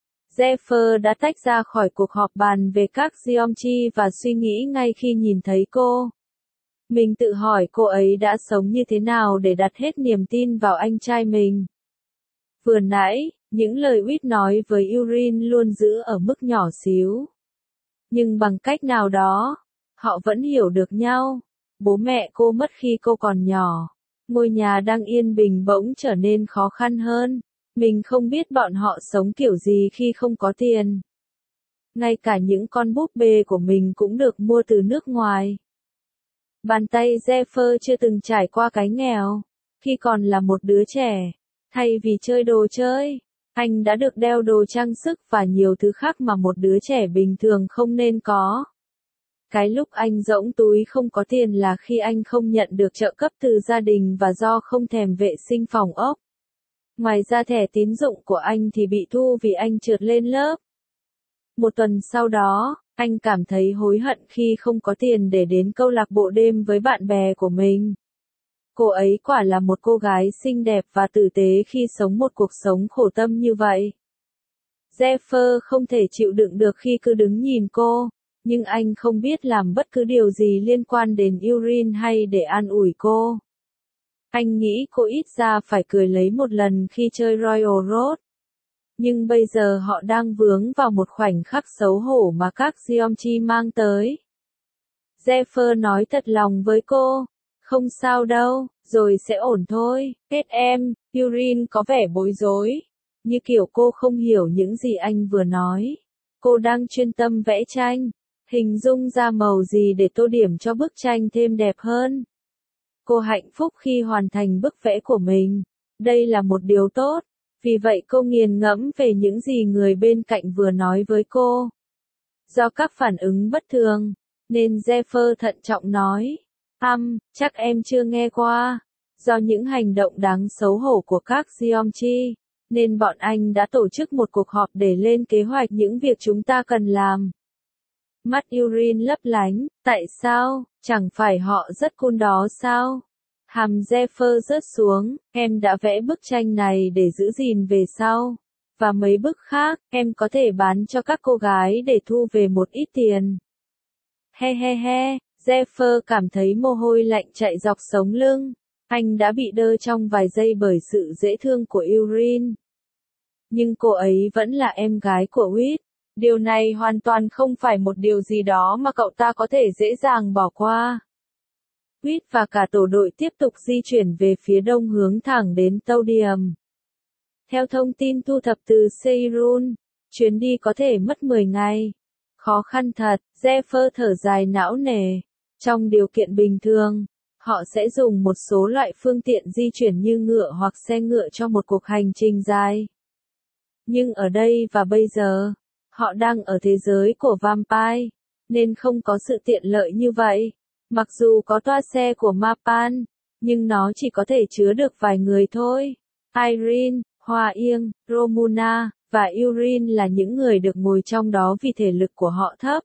Zephyr đã tách ra khỏi cuộc họp bàn về các Geomchi và suy nghĩ ngay khi nhìn thấy cô. Mình tự hỏi cô ấy đã sống như thế nào để đặt hết niềm tin vào anh trai mình. Vừa nãy, những lời Whit nói với Yurine luôn giữ ở mức nhỏ xíu. Nhưng bằng cách nào đó, họ vẫn hiểu được nhau. Bố mẹ cô mất khi cô còn nhỏ. Ngôi nhà đang yên bình bỗng trở nên khó khăn hơn. Mình không biết bọn họ sống kiểu gì khi không có tiền. Ngay cả những con búp bê của mình cũng được mua từ nước ngoài. Bàn tay Zephyr chưa từng trải qua cái nghèo. Khi còn là một đứa trẻ, thay vì chơi đồ chơi, anh đã được đeo đồ trang sức và nhiều thứ khác mà một đứa trẻ bình thường không nên có. Cái lúc anh rỗng túi không có tiền là khi anh không nhận được trợ cấp từ gia đình và do không thèm vệ sinh phòng ốc. Ngoài ra thẻ tín dụng của anh thì bị thu vì anh trượt lên lớp. Một tuần sau đó, anh cảm thấy hối hận khi không có tiền để đến câu lạc bộ đêm với bạn bè của mình. Cô ấy quả là một cô gái xinh đẹp và tử tế khi sống một cuộc sống khổ tâm như vậy. Zephyr không thể chịu đựng được khi cứ đứng nhìn cô, nhưng anh không biết làm bất cứ điều gì liên quan đến Yurine hay để an ủi cô. Anh nghĩ cô ít ra phải cười lấy một lần khi chơi Royal Road. Nhưng bây giờ họ đang vướng vào một khoảnh khắc xấu hổ mà các Geomchi mang tới. Zephyr nói thật lòng với cô, không sao đâu, rồi sẽ ổn thôi. Kết em, Yurine có vẻ bối rối, như kiểu cô không hiểu những gì anh vừa nói. Cô đang chuyên tâm vẽ tranh, hình dung ra màu gì để tô điểm cho bức tranh thêm đẹp hơn. Cô hạnh phúc khi hoàn thành bức vẽ của mình. Đây là một điều tốt. Vì vậy cô nghiền ngẫm về những gì người bên cạnh vừa nói với cô. Do các phản ứng bất thường, nên Zephyr thận trọng nói. Chắc em chưa nghe qua. Do những hành động đáng xấu hổ của các Geomchi, nên bọn anh đã tổ chức một cuộc họp để lên kế hoạch những việc chúng ta cần làm. Mắt Yurine lấp lánh, tại sao, chẳng phải họ rất cool đó sao? Hàm Zephyr rớt xuống, em đã vẽ bức tranh này để giữ gìn về sau. Và mấy bức khác, em có thể bán cho các cô gái để thu về một ít tiền. He he he, Zephyr cảm thấy mồ hôi lạnh chạy dọc sống lưng. Anh đã bị đơ trong vài giây bởi sự dễ thương của Yurine. Nhưng cô ấy vẫn là em gái của Whit. Điều này hoàn toàn không phải một điều gì đó mà cậu ta có thể dễ dàng bỏ qua. Whit và cả tổ đội tiếp tục di chuyển về phía đông hướng thẳng đến Taudium. Theo thông tin thu thập từ Seirun, chuyến đi có thể mất 10 ngày. Khó khăn thật, Zephyr thở dài não nề. Trong điều kiện bình thường, họ sẽ dùng một số loại phương tiện di chuyển như ngựa hoặc xe ngựa cho một cuộc hành trình dài. Nhưng ở đây và bây giờ, họ đang ở thế giới của vampire, nên không có sự tiện lợi như vậy. Mặc dù có toa xe của Mapan, nhưng nó chỉ có thể chứa được vài người thôi. Irene, Hoa Yên, Romuna, và Yurine là những người được ngồi trong đó vì thể lực của họ thấp.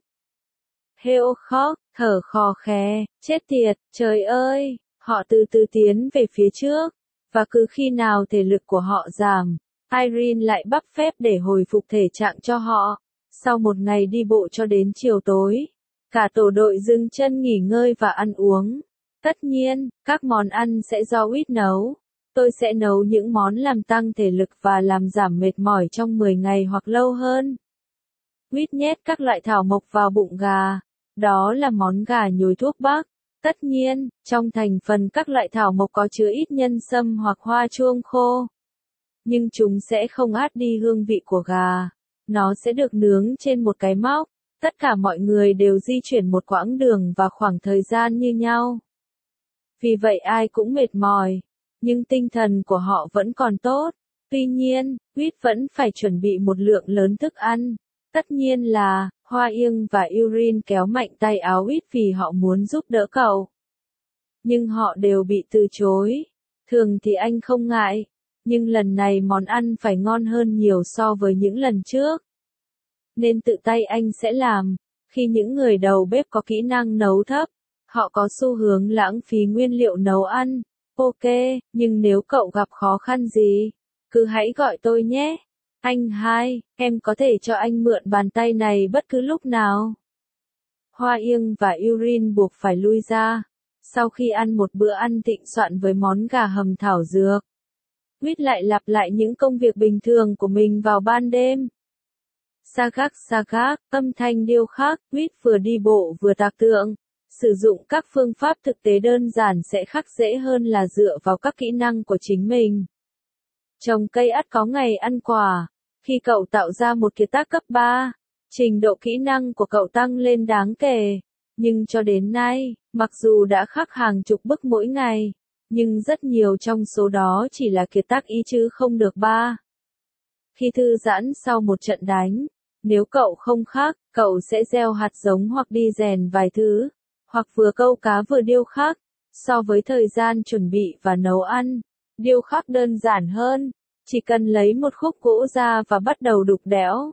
Heo khóc, thở khò khè, chết tiệt, trời ơi, họ từ từ tiến về phía trước, và cứ khi nào thể lực của họ giảm, Irene lại bắp phép để hồi phục thể trạng cho họ. Sau một ngày đi bộ cho đến chiều tối, cả tổ đội dừng chân nghỉ ngơi và ăn uống. Tất nhiên, các món ăn sẽ do Whit nấu. Tôi sẽ nấu những món làm tăng thể lực và làm giảm mệt mỏi trong 10 ngày hoặc lâu hơn. Whit nhét các loại thảo mộc vào bụng gà. Đó là món gà nhồi thuốc bắc. Tất nhiên, trong thành phần các loại thảo mộc có chứa ít nhân sâm hoặc hoa chuông khô. Nhưng chúng sẽ không át đi hương vị của gà. Nó sẽ được nướng trên một cái móc. Tất cả mọi người đều di chuyển một quãng đường và khoảng thời gian như nhau. Vì vậy ai cũng mệt mỏi. Nhưng tinh thần của họ vẫn còn tốt. Tuy nhiên, Whit vẫn phải chuẩn bị một lượng lớn thức ăn. Tất nhiên là, Hoa Yên và Yurin kéo mạnh tay áo Whit vì họ muốn giúp đỡ cậu. Nhưng họ đều bị từ chối. Thường thì anh không ngại, nhưng lần này món ăn phải ngon hơn nhiều so với những lần trước. Nên tự tay anh sẽ làm. Khi những người đầu bếp có kỹ năng nấu thấp, họ có xu hướng lãng phí nguyên liệu nấu ăn. Ok, nhưng nếu cậu gặp khó khăn gì, cứ hãy gọi tôi nhé. Anh hai, em có thể cho anh mượn bàn tay này bất cứ lúc nào. Hoa Yên và Yurin buộc phải lui ra. Sau khi ăn một bữa ăn thịnh soạn với món gà hầm thảo dược, Whit lại lặp lại những công việc bình thường của mình vào ban đêm. Sagak, âm thanh điêu khắc, Whit vừa đi bộ vừa tạc tượng. Sử dụng các phương pháp thực tế đơn giản sẽ khắc dễ hơn là dựa vào các kỹ năng của chính mình. Trồng cây ắt có ngày ăn quả. Khi cậu tạo ra một kiệt tác cấp 3, trình độ kỹ năng của cậu tăng lên đáng kể. Nhưng cho đến nay, mặc dù đã khắc hàng chục bức mỗi ngày, nhưng rất nhiều trong số đó chỉ là kiệt tác y chứ không được 3. Khi thư giãn sau một trận đánh, nếu cậu không khắc, cậu sẽ gieo hạt giống hoặc đi rèn vài thứ, hoặc vừa câu cá vừa điêu khắc. So với thời gian chuẩn bị và nấu ăn, điêu khắc đơn giản hơn, chỉ cần lấy một khúc gỗ ra và bắt đầu đục đẽo.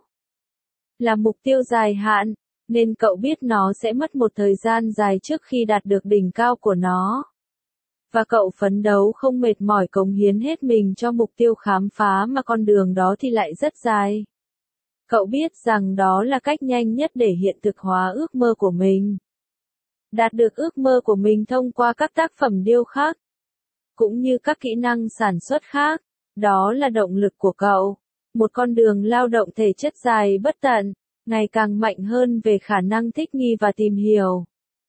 Là mục tiêu dài hạn, nên cậu biết nó sẽ mất một thời gian dài trước khi đạt được đỉnh cao của nó. Và cậu phấn đấu không mệt mỏi cống hiến hết mình cho mục tiêu khám phá mà con đường đó thì lại rất dài. Cậu biết rằng đó là cách nhanh nhất để hiện thực hóa ước mơ của mình. Đạt được ước mơ của mình thông qua các tác phẩm điêu khắc, cũng như các kỹ năng sản xuất khác, đó là động lực của cậu. Một con đường lao động thể chất dài bất tận, ngày càng mạnh hơn về khả năng thích nghi và tìm hiểu.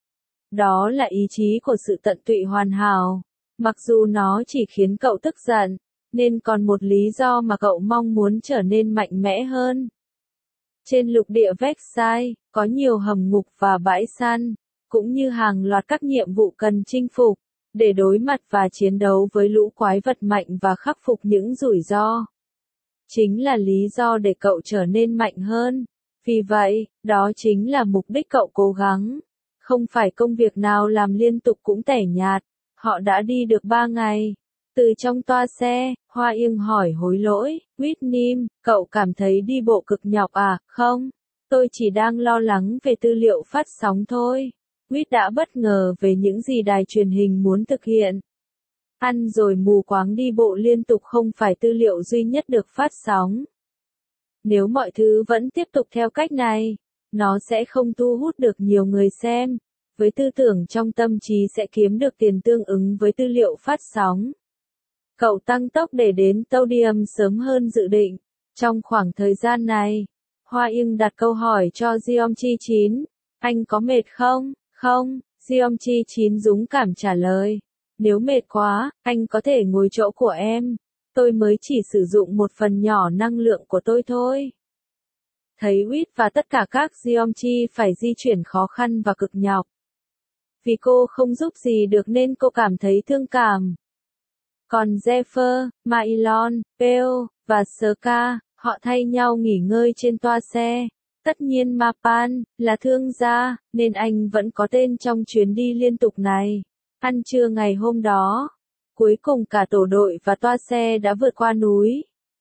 Đó là ý chí của sự tận tụy hoàn hảo, mặc dù nó chỉ khiến cậu tức giận, nên còn một lý do mà cậu mong muốn trở nên mạnh mẽ hơn. Trên lục địa Vexai, có nhiều hầm ngục và bãi săn, cũng như hàng loạt các nhiệm vụ cần chinh phục, để đối mặt và chiến đấu với lũ quái vật mạnh và khắc phục những rủi ro. Chính là lý do để cậu trở nên mạnh hơn. Vì vậy, đó chính là mục đích cậu cố gắng. Không phải công việc nào làm liên tục cũng tẻ nhạt. Họ đã đi được 3 ngày. Từ trong toa xe, Hoa Yên hỏi hối lỗi, Whitney, cậu cảm thấy đi bộ cực nhọc à? Không, tôi chỉ đang lo lắng về tư liệu phát sóng thôi. Whit đã bất ngờ về những gì đài truyền hình muốn thực hiện. Ăn rồi mù quáng đi bộ liên tục không phải tư liệu duy nhất được phát sóng. Nếu mọi thứ vẫn tiếp tục theo cách này, nó sẽ không thu hút được nhiều người xem, với tư tưởng trong tâm trí sẽ kiếm được tiền tương ứng với tư liệu phát sóng. Cậu tăng tốc để đến Todium sớm hơn dự định. Trong khoảng thời gian này, Hoa Yên đặt câu hỏi cho Jeomchi 9, anh có mệt không? Không, Jeomchi 9 dũng cảm trả lời. Nếu mệt quá, anh có thể ngồi chỗ của em. Tôi mới chỉ sử dụng một phần nhỏ năng lượng của tôi thôi. Thấy Whit và tất cả các Jeomchi phải di chuyển khó khăn và cực nhọc. Vì cô không giúp gì được nên cô cảm thấy thương cảm. Còn Zephyr, Mailon, Peo, và Ska, họ thay nhau nghỉ ngơi trên toa xe. Tất nhiên Mapan, là thương gia, nên anh vẫn có tên trong chuyến đi liên tục này. Ăn trưa ngày hôm đó, cuối cùng cả tổ đội và toa xe đã vượt qua núi.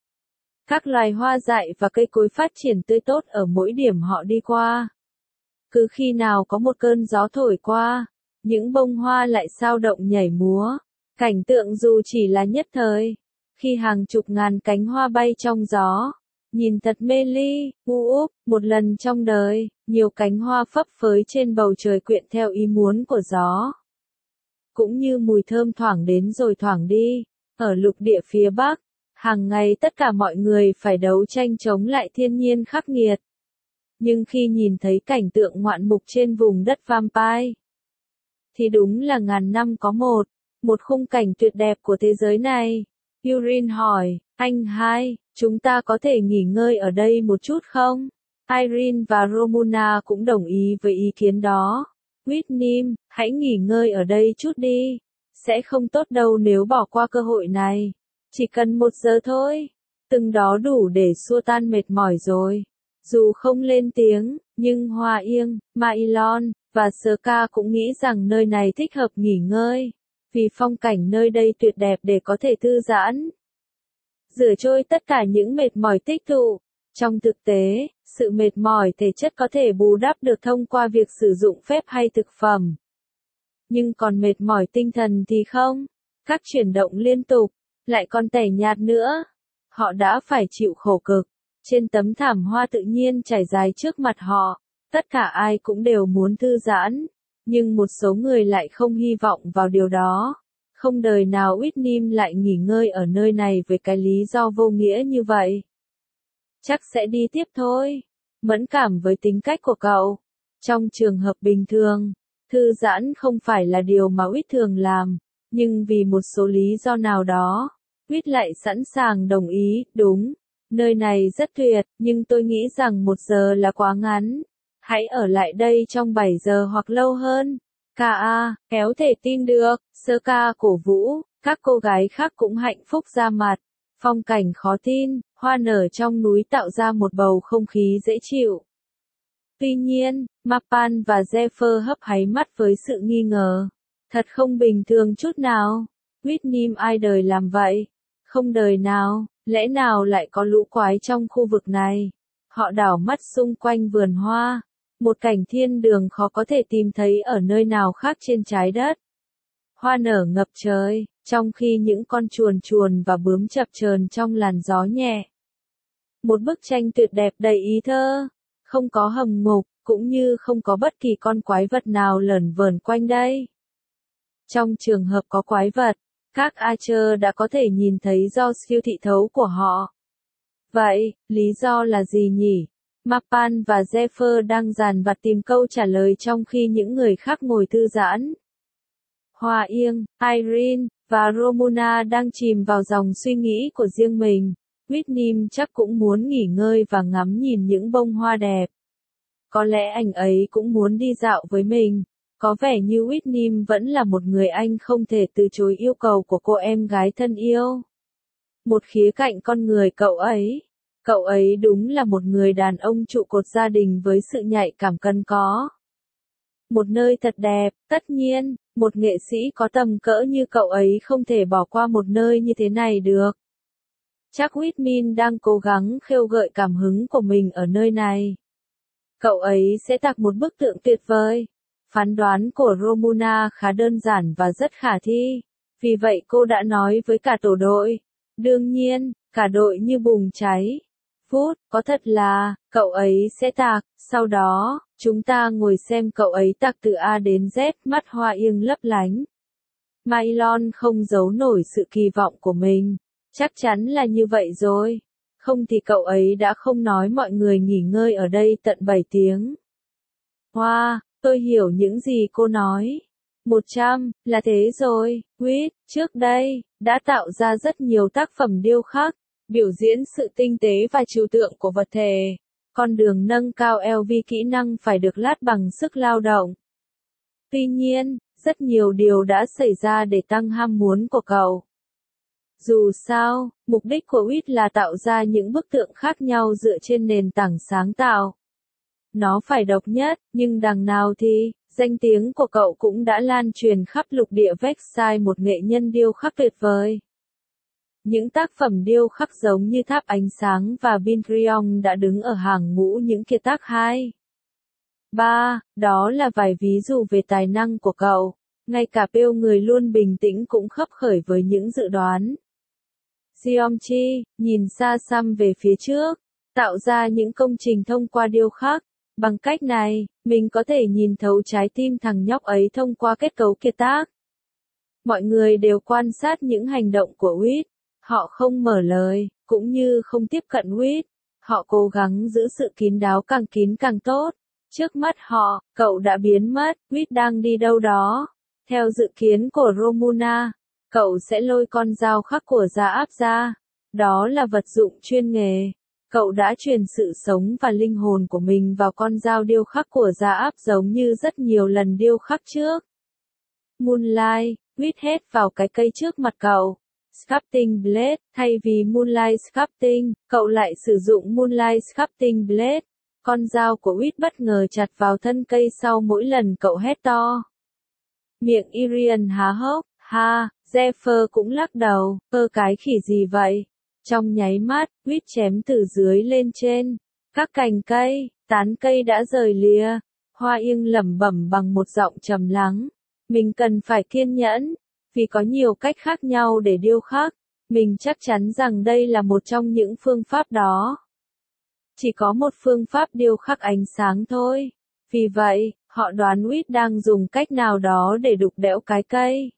Các loài hoa dại và cây cối phát triển tươi tốt ở mỗi điểm họ đi qua. Cứ khi nào có một cơn gió thổi qua, những bông hoa lại xao động nhảy múa. Cảnh tượng dù chỉ là nhất thời, khi hàng chục ngàn cánh hoa bay trong gió. Nhìn thật mê ly, một lần trong đời, nhiều cánh hoa phấp phới trên bầu trời quyện theo ý muốn của gió. Cũng như mùi thơm thoảng đến rồi thoảng đi, ở lục địa phía Bắc, hàng ngày tất cả mọi người phải đấu tranh chống lại thiên nhiên khắc nghiệt. Nhưng khi nhìn thấy cảnh tượng ngoạn mục trên vùng đất Vampire, thì đúng là ngàn năm có một khung cảnh tuyệt đẹp của thế giới này. Yurin hỏi, anh hai, chúng ta có thể nghỉ ngơi ở đây một chút không? Irene và Romuna cũng đồng ý với ý kiến đó. Whitney, hãy nghỉ ngơi ở đây chút đi. Sẽ không tốt đâu nếu bỏ qua cơ hội này. Chỉ cần 1 giờ thôi. Từng đó đủ để xua tan mệt mỏi rồi. Dù không lên tiếng, nhưng Hoa Yên, Mailon, và Ska cũng nghĩ rằng nơi này thích hợp nghỉ ngơi. Vì phong cảnh nơi đây tuyệt đẹp để có thể thư giãn. Rửa trôi tất cả những mệt mỏi tích tụ. Trong thực tế, sự mệt mỏi thể chất có thể bù đắp được thông qua việc sử dụng phép hay thực phẩm. Nhưng còn mệt mỏi tinh thần thì không. Các chuyển động liên tục, lại còn tẻ nhạt nữa. Họ đã phải chịu khổ cực. Trên tấm thảm hoa tự nhiên trải dài trước mặt họ, tất cả ai cũng đều muốn thư giãn. Nhưng một số người lại không hy vọng vào điều đó. Không đời nào Whitney lại nghỉ ngơi ở nơi này với cái lý do vô nghĩa như vậy. Chắc sẽ đi tiếp thôi. Mẫn cảm với tính cách của cậu. Trong trường hợp bình thường, thư giãn không phải là điều mà Whit thường làm, nhưng vì một số lý do nào đó, Whit lại sẵn sàng đồng ý, đúng. Nơi này rất tuyệt, nhưng tôi nghĩ rằng 1 giờ là quá ngắn. Hãy ở lại đây trong 7 giờ hoặc lâu hơn. K.A. Kéo thể tin được, Ska cổ vũ, các cô gái khác cũng hạnh phúc ra mặt. Phong cảnh khó tin, hoa nở trong núi tạo ra một bầu không khí dễ chịu. Tuy nhiên, Mapan và Zephyr hấp háy mắt với sự nghi ngờ. Thật không bình thường chút nào. Whitney ai đời làm vậy? Không đời nào, lẽ nào lại có lũ quái trong khu vực này? Họ đảo mắt xung quanh vườn hoa. Một cảnh thiên đường khó có thể tìm thấy ở nơi nào khác trên trái đất. Hoa nở ngập trời, trong khi những con chuồn chuồn và bướm chập chờn trong làn gió nhẹ. Một bức tranh tuyệt đẹp đầy ý thơ, không có hầm ngục, cũng như không có bất kỳ con quái vật nào lởn vởn quanh đây. Trong trường hợp có quái vật, các Archer đã có thể nhìn thấy do siêu thị thấu của họ. Vậy, lý do là gì nhỉ? Mapan và Zephyr đang dàn vặt tìm câu trả lời trong khi những người khác ngồi thư giãn. Hoa Yên, Irene, và Romuna đang chìm vào dòng suy nghĩ của riêng mình. Whitney chắc cũng muốn nghỉ ngơi và ngắm nhìn những bông hoa đẹp. Có lẽ anh ấy cũng muốn đi dạo với mình. Có vẻ như Whitney vẫn là một người anh không thể từ chối yêu cầu của cô em gái thân yêu. Một khía cạnh con người cậu ấy đúng là một người đàn ông trụ cột gia đình với sự nhạy cảm cần có. Một nơi thật đẹp, tất nhiên, một nghệ sĩ có tầm cỡ như cậu ấy không thể bỏ qua một nơi như thế này được. Chắc Whitney đang cố gắng khêu gợi cảm hứng của mình ở nơi này. Cậu ấy sẽ tạc một bức tượng tuyệt vời. Phán đoán của Romuna khá đơn giản và rất khả thi. Vì vậy cô đã nói với cả tổ đội. Đương nhiên, cả đội như bùng cháy. Có thật là, cậu ấy sẽ tạc, sau đó, chúng ta ngồi xem cậu ấy tạc từ A đến Z, mắt Hoa Yên lấp lánh. Mailon không giấu nổi sự kỳ vọng của mình. Chắc chắn là như vậy rồi. Không thì cậu ấy đã không nói mọi người nghỉ ngơi ở đây tận 7 tiếng. Wow, tôi hiểu những gì cô nói. 100, là thế rồi. Whit, trước đây, đã tạo ra rất nhiều tác phẩm điêu khắc, biểu diễn sự tinh tế và trừu tượng của vật thể. Con đường nâng cao LV kỹ năng phải được lát bằng sức lao động. Tuy nhiên, rất nhiều điều đã xảy ra để tăng ham muốn của cậu. Dù sao, mục đích của Whit là tạo ra những bức tượng khác nhau dựa trên nền tảng sáng tạo. Nó phải độc nhất, nhưng đằng nào thì, danh tiếng của cậu cũng đã lan truyền khắp lục địa Vexai, một nghệ nhân điêu khắc tuyệt vời. Những tác phẩm điêu khắc giống như tháp ánh sáng và Pinprion đã đứng ở hàng ngũ những kiệt tác 2. 3. Đó là vài ví dụ về tài năng của cậu. Ngay cả Pêu người luôn bình tĩnh cũng khấp khởi với những dự đoán. Geomchi, nhìn xa xăm về phía trước, tạo ra những công trình thông qua điêu khắc. Bằng cách này, mình có thể nhìn thấu trái tim thằng nhóc ấy thông qua kết cấu kiệt tác. Mọi người đều quan sát những hành động của Whit. Họ không mở lời, cũng như không tiếp cận Whit. Họ cố gắng giữ sự kín đáo càng kín càng tốt. Trước mắt họ, cậu đã biến mất, Whit đang đi đâu đó. Theo dự kiến của Romuna, cậu sẽ lôi con dao khắc của Gia Áp ra. Đó là vật dụng chuyên nghề. Cậu đã truyền sự sống và linh hồn của mình vào con dao điêu khắc của Gia Áp giống như rất nhiều lần điêu khắc trước. Moonlight, Whit hét vào cái cây trước mặt cậu. Sculpting Blade, thay vì Moonlight Sculpting, cậu lại sử dụng Moonlight Sculpting Blade. Con dao của Whit bất ngờ chặt vào thân cây sau mỗi lần cậu hét to. Miệng Irian há hốc, ha, Zephyr cũng lắc đầu, cái khỉ gì vậy? Trong nháy mắt, Whit chém từ dưới lên trên. Các cành cây, tán cây đã rời lìa. Hoa Yên lẩm bẩm bằng một giọng trầm lắng. Mình cần phải kiên nhẫn, vì có nhiều cách khác nhau để điêu khắc. Mình chắc chắn rằng đây là một trong những phương pháp đó. Chỉ có một phương pháp điêu khắc ánh sáng thôi. Vì vậy, họ đoán Whit đang dùng cách nào đó để đục đẽo cái cây.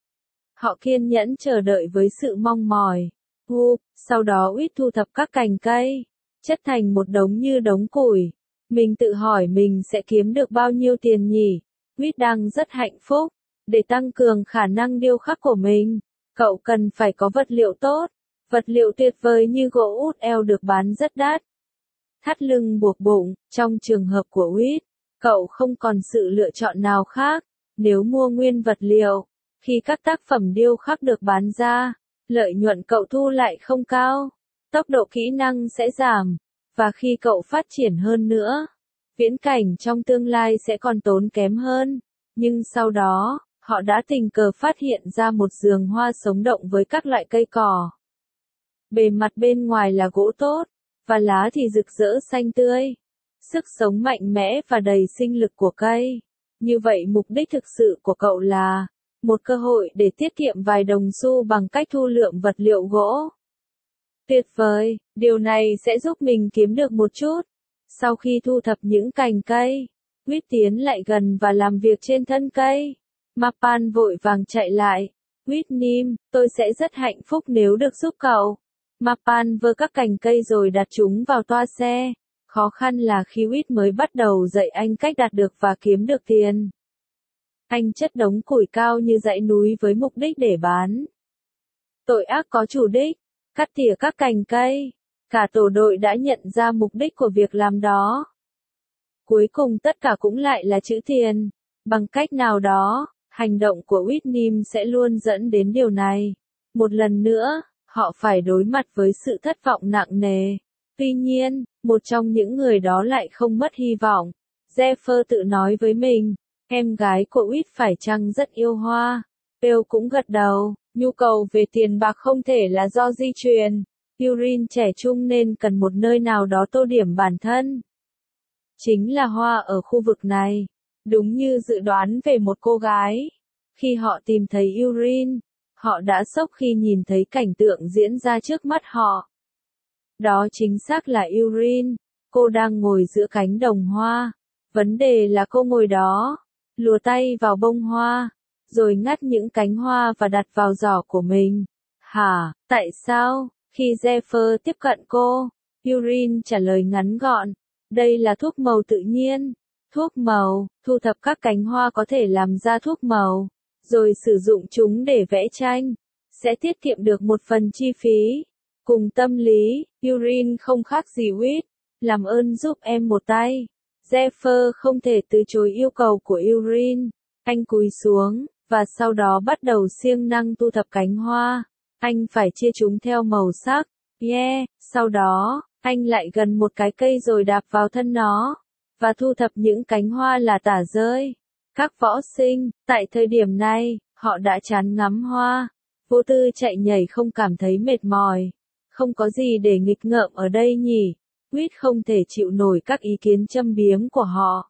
Họ kiên nhẫn chờ đợi với sự mong mỏi. Sau đó Whit thu thập các cành cây, chất thành một đống như đống củi. Mình tự hỏi mình sẽ kiếm được bao nhiêu tiền nhỉ? Whit đang rất hạnh phúc. Để tăng cường khả năng điêu khắc của mình, cậu cần phải có vật liệu tốt. Vật liệu tuyệt vời như gỗ út eo được bán rất đắt. Thắt lưng buộc bụng, trong trường hợp của Whit, cậu không còn sự lựa chọn nào khác. Nếu mua nguyên vật liệu, khi các tác phẩm điêu khắc được bán ra, lợi nhuận cậu thu lại không cao, tốc độ kỹ năng sẽ giảm, và khi cậu phát triển hơn nữa, viễn cảnh trong tương lai sẽ còn tốn kém hơn. Nhưng sau đó, họ đã tình cờ phát hiện ra một vườn hoa sống động với các loại cây cỏ. Bề mặt bên ngoài là gỗ tốt, và lá thì rực rỡ xanh tươi. Sức sống mạnh mẽ và đầy sinh lực của cây. Như vậy mục đích thực sự của cậu là một cơ hội để tiết kiệm vài đồng xu bằng cách thu lượm vật liệu gỗ. Tuyệt vời, điều này sẽ giúp mình kiếm được một chút. Sau khi thu thập những cành cây, Whit tiến lại gần và làm việc trên thân cây. Mapan vội vàng chạy lại. Whitnim, tôi sẽ rất hạnh phúc nếu được giúp cậu. Mapan vơ các cành cây rồi đặt chúng vào toa xe. Khó khăn là khi Whit mới bắt đầu dạy anh cách đạt được và kiếm được tiền. Anh chất đống củi cao như dãy núi với mục đích để bán. Tội ác có chủ đích, cắt tỉa các cành cây. Cả tổ đội đã nhận ra mục đích của việc làm đó. Cuối cùng tất cả cũng lại là chữ tiền. Bằng cách nào đó, hành động của Whitnim sẽ luôn dẫn đến điều này. Một lần nữa, họ phải đối mặt với sự thất vọng nặng nề. Tuy nhiên, một trong những người đó lại không mất hy vọng. Zephyr tự nói với mình, em gái của Whit phải chăng rất yêu hoa. Bill cũng gật đầu, nhu cầu về tiền bạc không thể là do di truyền. Urin trẻ trung nên cần một nơi nào đó tô điểm bản thân. Chính là hoa ở khu vực này. Đúng như dự đoán về một cô gái. Khi họ tìm thấy Urin, họ đã sốc khi nhìn thấy cảnh tượng diễn ra trước mắt họ. Đó chính xác là Urin. Cô đang ngồi giữa cánh đồng hoa. Vấn đề là cô ngồi đó, lùa tay vào bông hoa, rồi ngắt những cánh hoa và đặt vào giỏ của mình. Hả, tại sao? Khi Zephyr tiếp cận cô, Urin trả lời ngắn gọn. Đây là thuốc màu tự nhiên. Thuốc màu, thu thập các cánh hoa có thể làm ra thuốc màu, rồi sử dụng chúng để vẽ tranh. Sẽ tiết kiệm được một phần chi phí. Cùng tâm lý, Urin không khác gì Whit. Làm ơn giúp em một tay. Zephyr không thể từ chối yêu cầu của Urin. Anh cúi xuống, và sau đó bắt đầu siêng năng thu thập cánh hoa. Anh phải chia chúng theo màu sắc. Sau đó, anh lại gần một cái cây rồi đạp vào thân nó, và thu thập những cánh hoa là tả rơi. Các võ sinh, tại thời điểm này, họ đã chán ngắm hoa. Vô tư chạy nhảy không cảm thấy mệt mỏi. Không có gì để nghịch ngợm ở đây nhỉ? Whit không thể chịu nổi các ý kiến châm biếm của họ.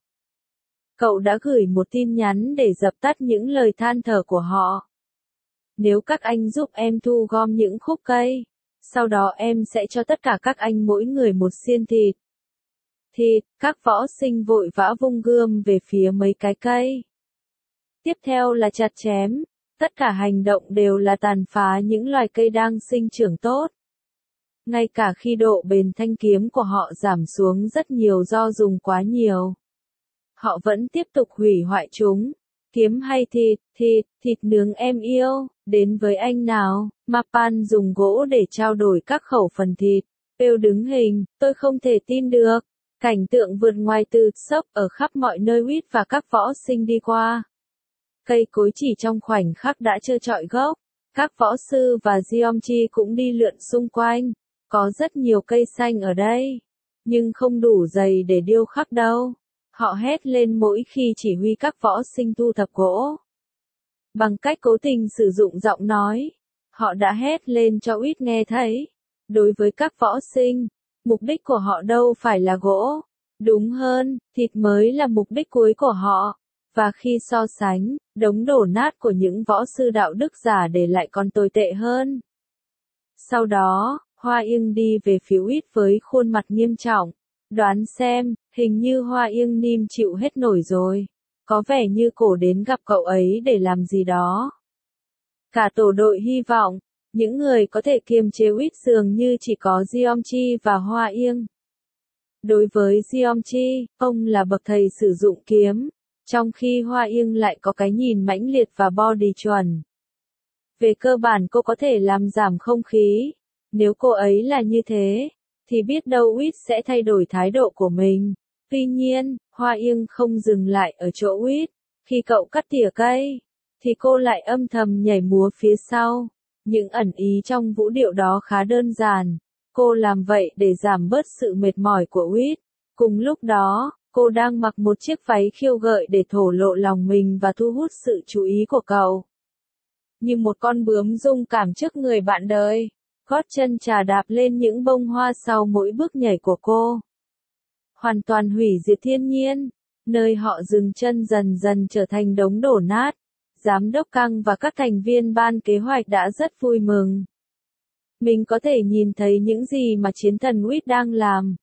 Cậu đã gửi một tin nhắn để dập tắt những lời than thở của họ. Nếu các anh giúp em thu gom những khúc cây, sau đó em sẽ cho tất cả các anh mỗi người một xiên thịt. Thịt, các võ sinh vội vã vung gươm về phía mấy cái cây. Tiếp theo là chặt chém. Tất cả hành động đều là tàn phá những loài cây đang sinh trưởng tốt. Ngay cả khi độ bền thanh kiếm của họ giảm xuống rất nhiều do dùng quá nhiều, họ vẫn tiếp tục hủy hoại chúng. Kiếm hay thịt nướng em yêu, đến với anh nào. Mapan dùng gỗ để trao đổi các khẩu phần thịt. Bill đứng hình, tôi không thể tin được. Cảnh tượng vượt ngoài từ sốc ở khắp mọi nơi. Whit và các võ sinh đi qua. Cây cối chỉ trong khoảnh khắc đã trơ trọi gốc. Các võ sư và Geomchi cũng đi lượn xung quanh. Có rất nhiều cây xanh ở đây. nhưng không đủ dày để điêu khắc đâu. Họ hét lên mỗi khi chỉ huy các võ sinh thu thập gỗ. Bằng cách cố tình sử dụng giọng nói, họ đã hét lên cho Uýt nghe thấy. Đối với các võ sinh, mục đích của họ đâu phải là gỗ. Đúng hơn, thịt mới là mục đích cuối của họ. Và khi so sánh, đống đổ nát của những võ sư đạo đức giả để lại còn tồi tệ hơn. Sau đó, Hoa Yên đi về phía Uýt với khuôn mặt nghiêm trọng. Đoán xem, hình như Hoa Yên Nim chịu hết nổi rồi. Có vẻ như cổ đến gặp cậu ấy để làm gì đó. Cả tổ đội hy vọng, những người có thể kiềm chế Uýt dường như chỉ có Jeongchi và Hoa Yên. Đối với Jeongchi, ông là bậc thầy sử dụng kiếm, trong khi Hoa Yên lại có cái nhìn mãnh liệt và body chuẩn. Về cơ bản cô có thể làm giảm không khí. Nếu cô ấy là như thế, thì biết đâu Uýt sẽ thay đổi thái độ của mình. Tuy nhiên, Hoa Yên không dừng lại ở chỗ Uýt. Khi cậu cắt tỉa cây, thì cô lại âm thầm nhảy múa phía sau. Những ẩn ý trong vũ điệu đó khá đơn giản. Cô làm vậy để giảm bớt sự mệt mỏi của Uýt. Cùng lúc đó, cô đang mặc một chiếc váy khiêu gợi để thổ lộ lòng mình và thu hút sự chú ý của cậu. Như một con bướm rung cảm trước người bạn đời, gót chân chà đạp lên những bông hoa sau mỗi bước nhảy của cô. Hoàn toàn hủy diệt thiên nhiên, nơi họ dừng chân dần dần trở thành đống đổ nát. Giám đốc Căng và các thành viên ban kế hoạch đã rất vui mừng. Mình có thể nhìn thấy những gì mà chiến thần Uýt đang làm.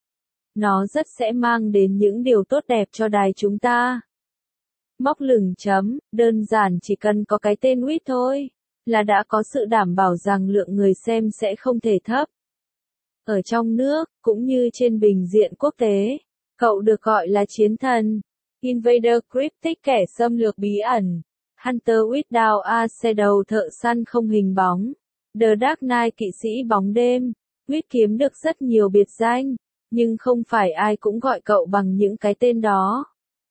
Nó rất sẽ mang đến những điều tốt đẹp cho đài chúng ta. Móc lửng chấm, đơn giản chỉ cần có cái tên Uýt thôi, là đã có sự đảm bảo rằng lượng người xem sẽ không thể thấp. Ở trong nước, cũng như trên bình diện quốc tế, cậu được gọi là chiến thần, Invader Cryptic kẻ xâm lược bí ẩn, Hunter Without a Shadow thợ săn không hình bóng, The Dark Knight kỵ sĩ bóng đêm. Uýt kiếm được rất nhiều biệt danh, nhưng không phải ai cũng gọi cậu bằng những cái tên đó.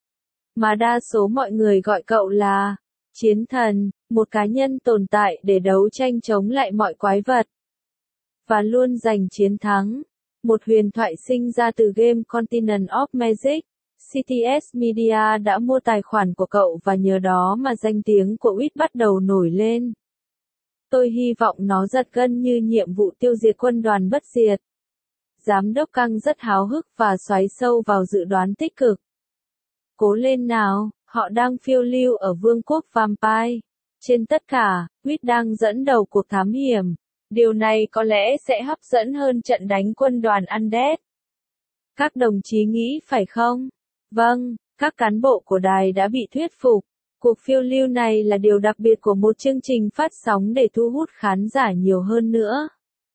Mà đa số mọi người gọi cậu là chiến thần, một cá nhân tồn tại để đấu tranh chống lại mọi quái vật. Và luôn giành chiến thắng. Một huyền thoại sinh ra từ game Continent of Magic. CTS Media đã mua tài khoản của cậu và nhờ đó mà danh tiếng của Uýt bắt đầu nổi lên. Tôi hy vọng nó giật gân như nhiệm vụ tiêu diệt quân đoàn bất diệt. Giám đốc Căng rất háo hức và xoáy sâu vào dự đoán tích cực. Cố lên nào, họ đang phiêu lưu ở vương quốc Vampire. Trên tất cả, Uýt đang dẫn đầu cuộc thám hiểm. Điều này có lẽ sẽ hấp dẫn hơn trận đánh quân đoàn Undead. Các đồng chí nghĩ phải không? Vâng, các cán bộ của đài đã bị thuyết phục. Cuộc phiêu lưu này là điều đặc biệt của một chương trình phát sóng để thu hút khán giả nhiều hơn nữa.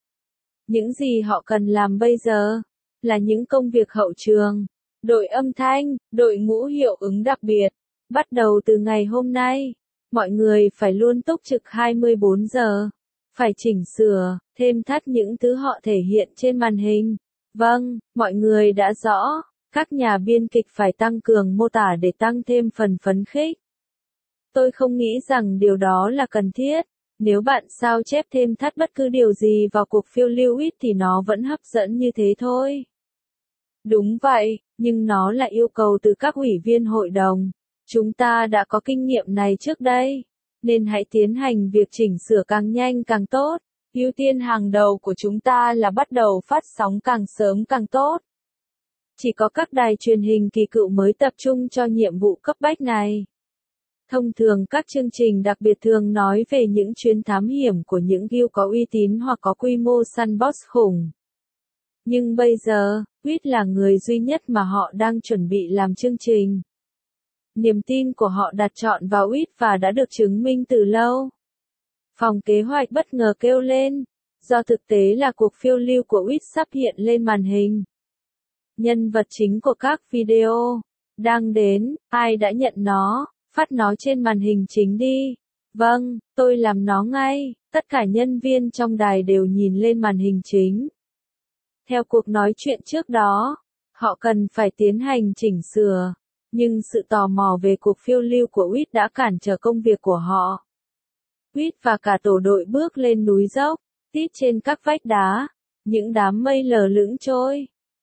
Những gì họ cần làm bây giờ là những công việc hậu trường, đội âm thanh, đội ngũ hiệu ứng đặc biệt. Bắt đầu từ ngày hôm nay, mọi người phải luôn túc trực 24 giờ. Phải chỉnh sửa, thêm thắt những thứ họ thể hiện trên màn hình. Vâng, mọi người đã rõ, các nhà biên kịch phải tăng cường mô tả để tăng thêm phần phấn khích. Tôi không nghĩ rằng điều đó là cần thiết. Nếu bạn sao chép thêm thắt bất cứ điều gì vào cuộc phiêu lưu Uýt thì nó vẫn hấp dẫn như thế thôi. Đúng vậy, nhưng nó là yêu cầu từ các ủy viên hội đồng. Chúng ta đã có kinh nghiệm này trước đây, nên hãy tiến hành việc chỉnh sửa càng nhanh càng tốt. Ưu tiên hàng đầu của chúng ta là bắt đầu phát sóng càng sớm càng tốt. Chỉ có các đài truyền hình kỳ cựu mới tập trung cho nhiệm vụ cấp bách này. Thông thường các chương trình đặc biệt thường nói về những chuyến thám hiểm của những guild có uy tín hoặc có quy mô săn boss khủng. Nhưng bây giờ, Uýt là người duy nhất mà họ đang chuẩn bị làm chương trình. Niềm tin của họ đặt trọn vào Uýt và đã được chứng minh từ lâu. Phòng kế hoạch bất ngờ kêu lên, do thực tế là cuộc phiêu lưu của Uýt sắp hiện lên màn hình. Nhân vật chính của các video đang đến, ai đã nhận nó, phát nó trên màn hình chính đi. Vâng, tôi làm nó ngay. Tất cả nhân viên trong đài đều nhìn lên màn hình chính. Theo cuộc nói chuyện trước đó, họ cần phải tiến hành chỉnh sửa, nhưng sự tò mò về cuộc phiêu lưu của Uýt đã cản trở công việc của họ. Uýt và cả tổ đội bước lên núi dốc, tít trên các vách đá, những đám mây lờ lững trôi.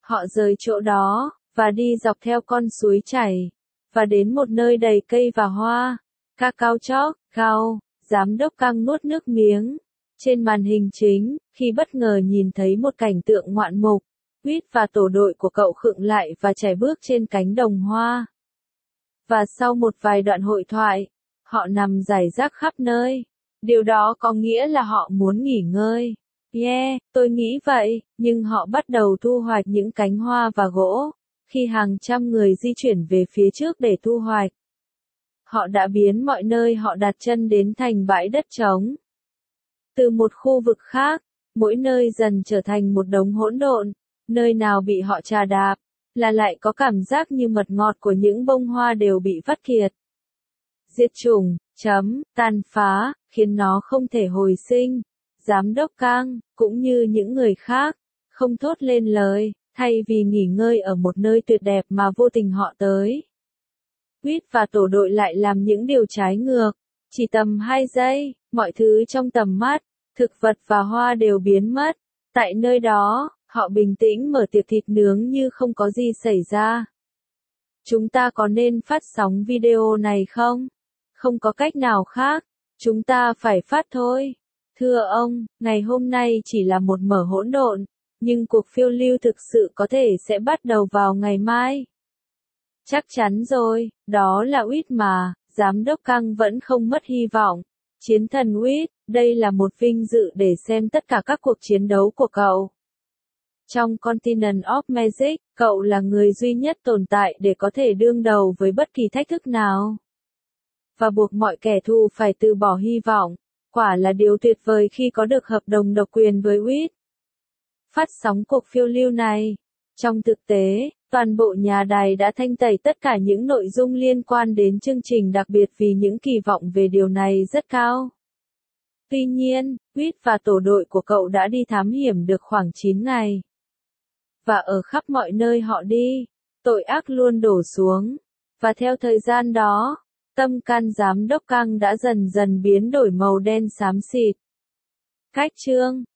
Họ rời chỗ đó, và đi dọc theo con suối chảy, và đến một nơi đầy cây và hoa. Cao chót, cao, giám đốc Kang nuốt nước miếng. Trên màn hình chính, khi bất ngờ nhìn thấy một cảnh tượng ngoạn mục, Quýt và tổ đội của cậu khựng lại và chảy bước trên cánh đồng hoa. Và sau một vài đoạn hội thoại, họ nằm rải rác khắp nơi. Điều đó có nghĩa là họ muốn nghỉ ngơi. Yeah, tôi nghĩ vậy, nhưng họ bắt đầu thu hoạch những cánh hoa và gỗ. Khi hàng trăm người di chuyển về phía trước để thu hoạch, họ đã biến mọi nơi họ đặt chân đến thành bãi đất trống. Từ một khu vực khác, mỗi nơi dần trở thành một đống hỗn độn, nơi nào bị họ trà đạp, là lại có cảm giác như mật ngọt của những bông hoa đều bị vắt kiệt. Diệt chủng, tàn phá, khiến nó không thể hồi sinh. Giám đốc Kang, cũng như những người khác, không thốt lên lời, thay vì nghỉ ngơi ở một nơi tuyệt đẹp mà vô tình họ tới. Quýt và tổ đội lại làm những điều trái ngược. Chỉ tầm 2 giây, mọi thứ trong tầm mắt, thực vật và hoa đều biến mất. Tại nơi đó, họ bình tĩnh mở tiệc thịt nướng như không có gì xảy ra. Chúng ta có nên phát sóng video này không? Không có cách nào khác. Chúng ta phải phát thôi. Thưa ông, ngày hôm nay chỉ là một mở hỗn độn, nhưng cuộc phiêu lưu thực sự có thể sẽ bắt đầu vào ngày mai. Chắc chắn rồi, đó là Quýt mà, giám đốc Kang vẫn không mất hy vọng. Chiến thần Quýt, đây là một vinh dự để xem tất cả các cuộc chiến đấu của cậu. Trong Continent of Magic, cậu là người duy nhất tồn tại để có thể đương đầu với bất kỳ thách thức nào. Và buộc mọi kẻ thù phải từ bỏ hy vọng. Quả là điều tuyệt vời khi có được hợp đồng độc quyền với Quýt. Phát sóng cuộc phiêu lưu này. Trong thực tế, toàn bộ nhà đài đã thanh tẩy tất cả những nội dung liên quan đến chương trình đặc biệt vì những kỳ vọng về điều này rất cao. Tuy nhiên, Quýt và tổ đội của cậu đã đi thám hiểm được khoảng 9 ngày. Và ở khắp mọi nơi họ đi, tội ác luôn đổ xuống. Và theo thời gian đó, tâm can giám đốc Kang đã dần dần biến đổi màu đen xám xịt. Cách chương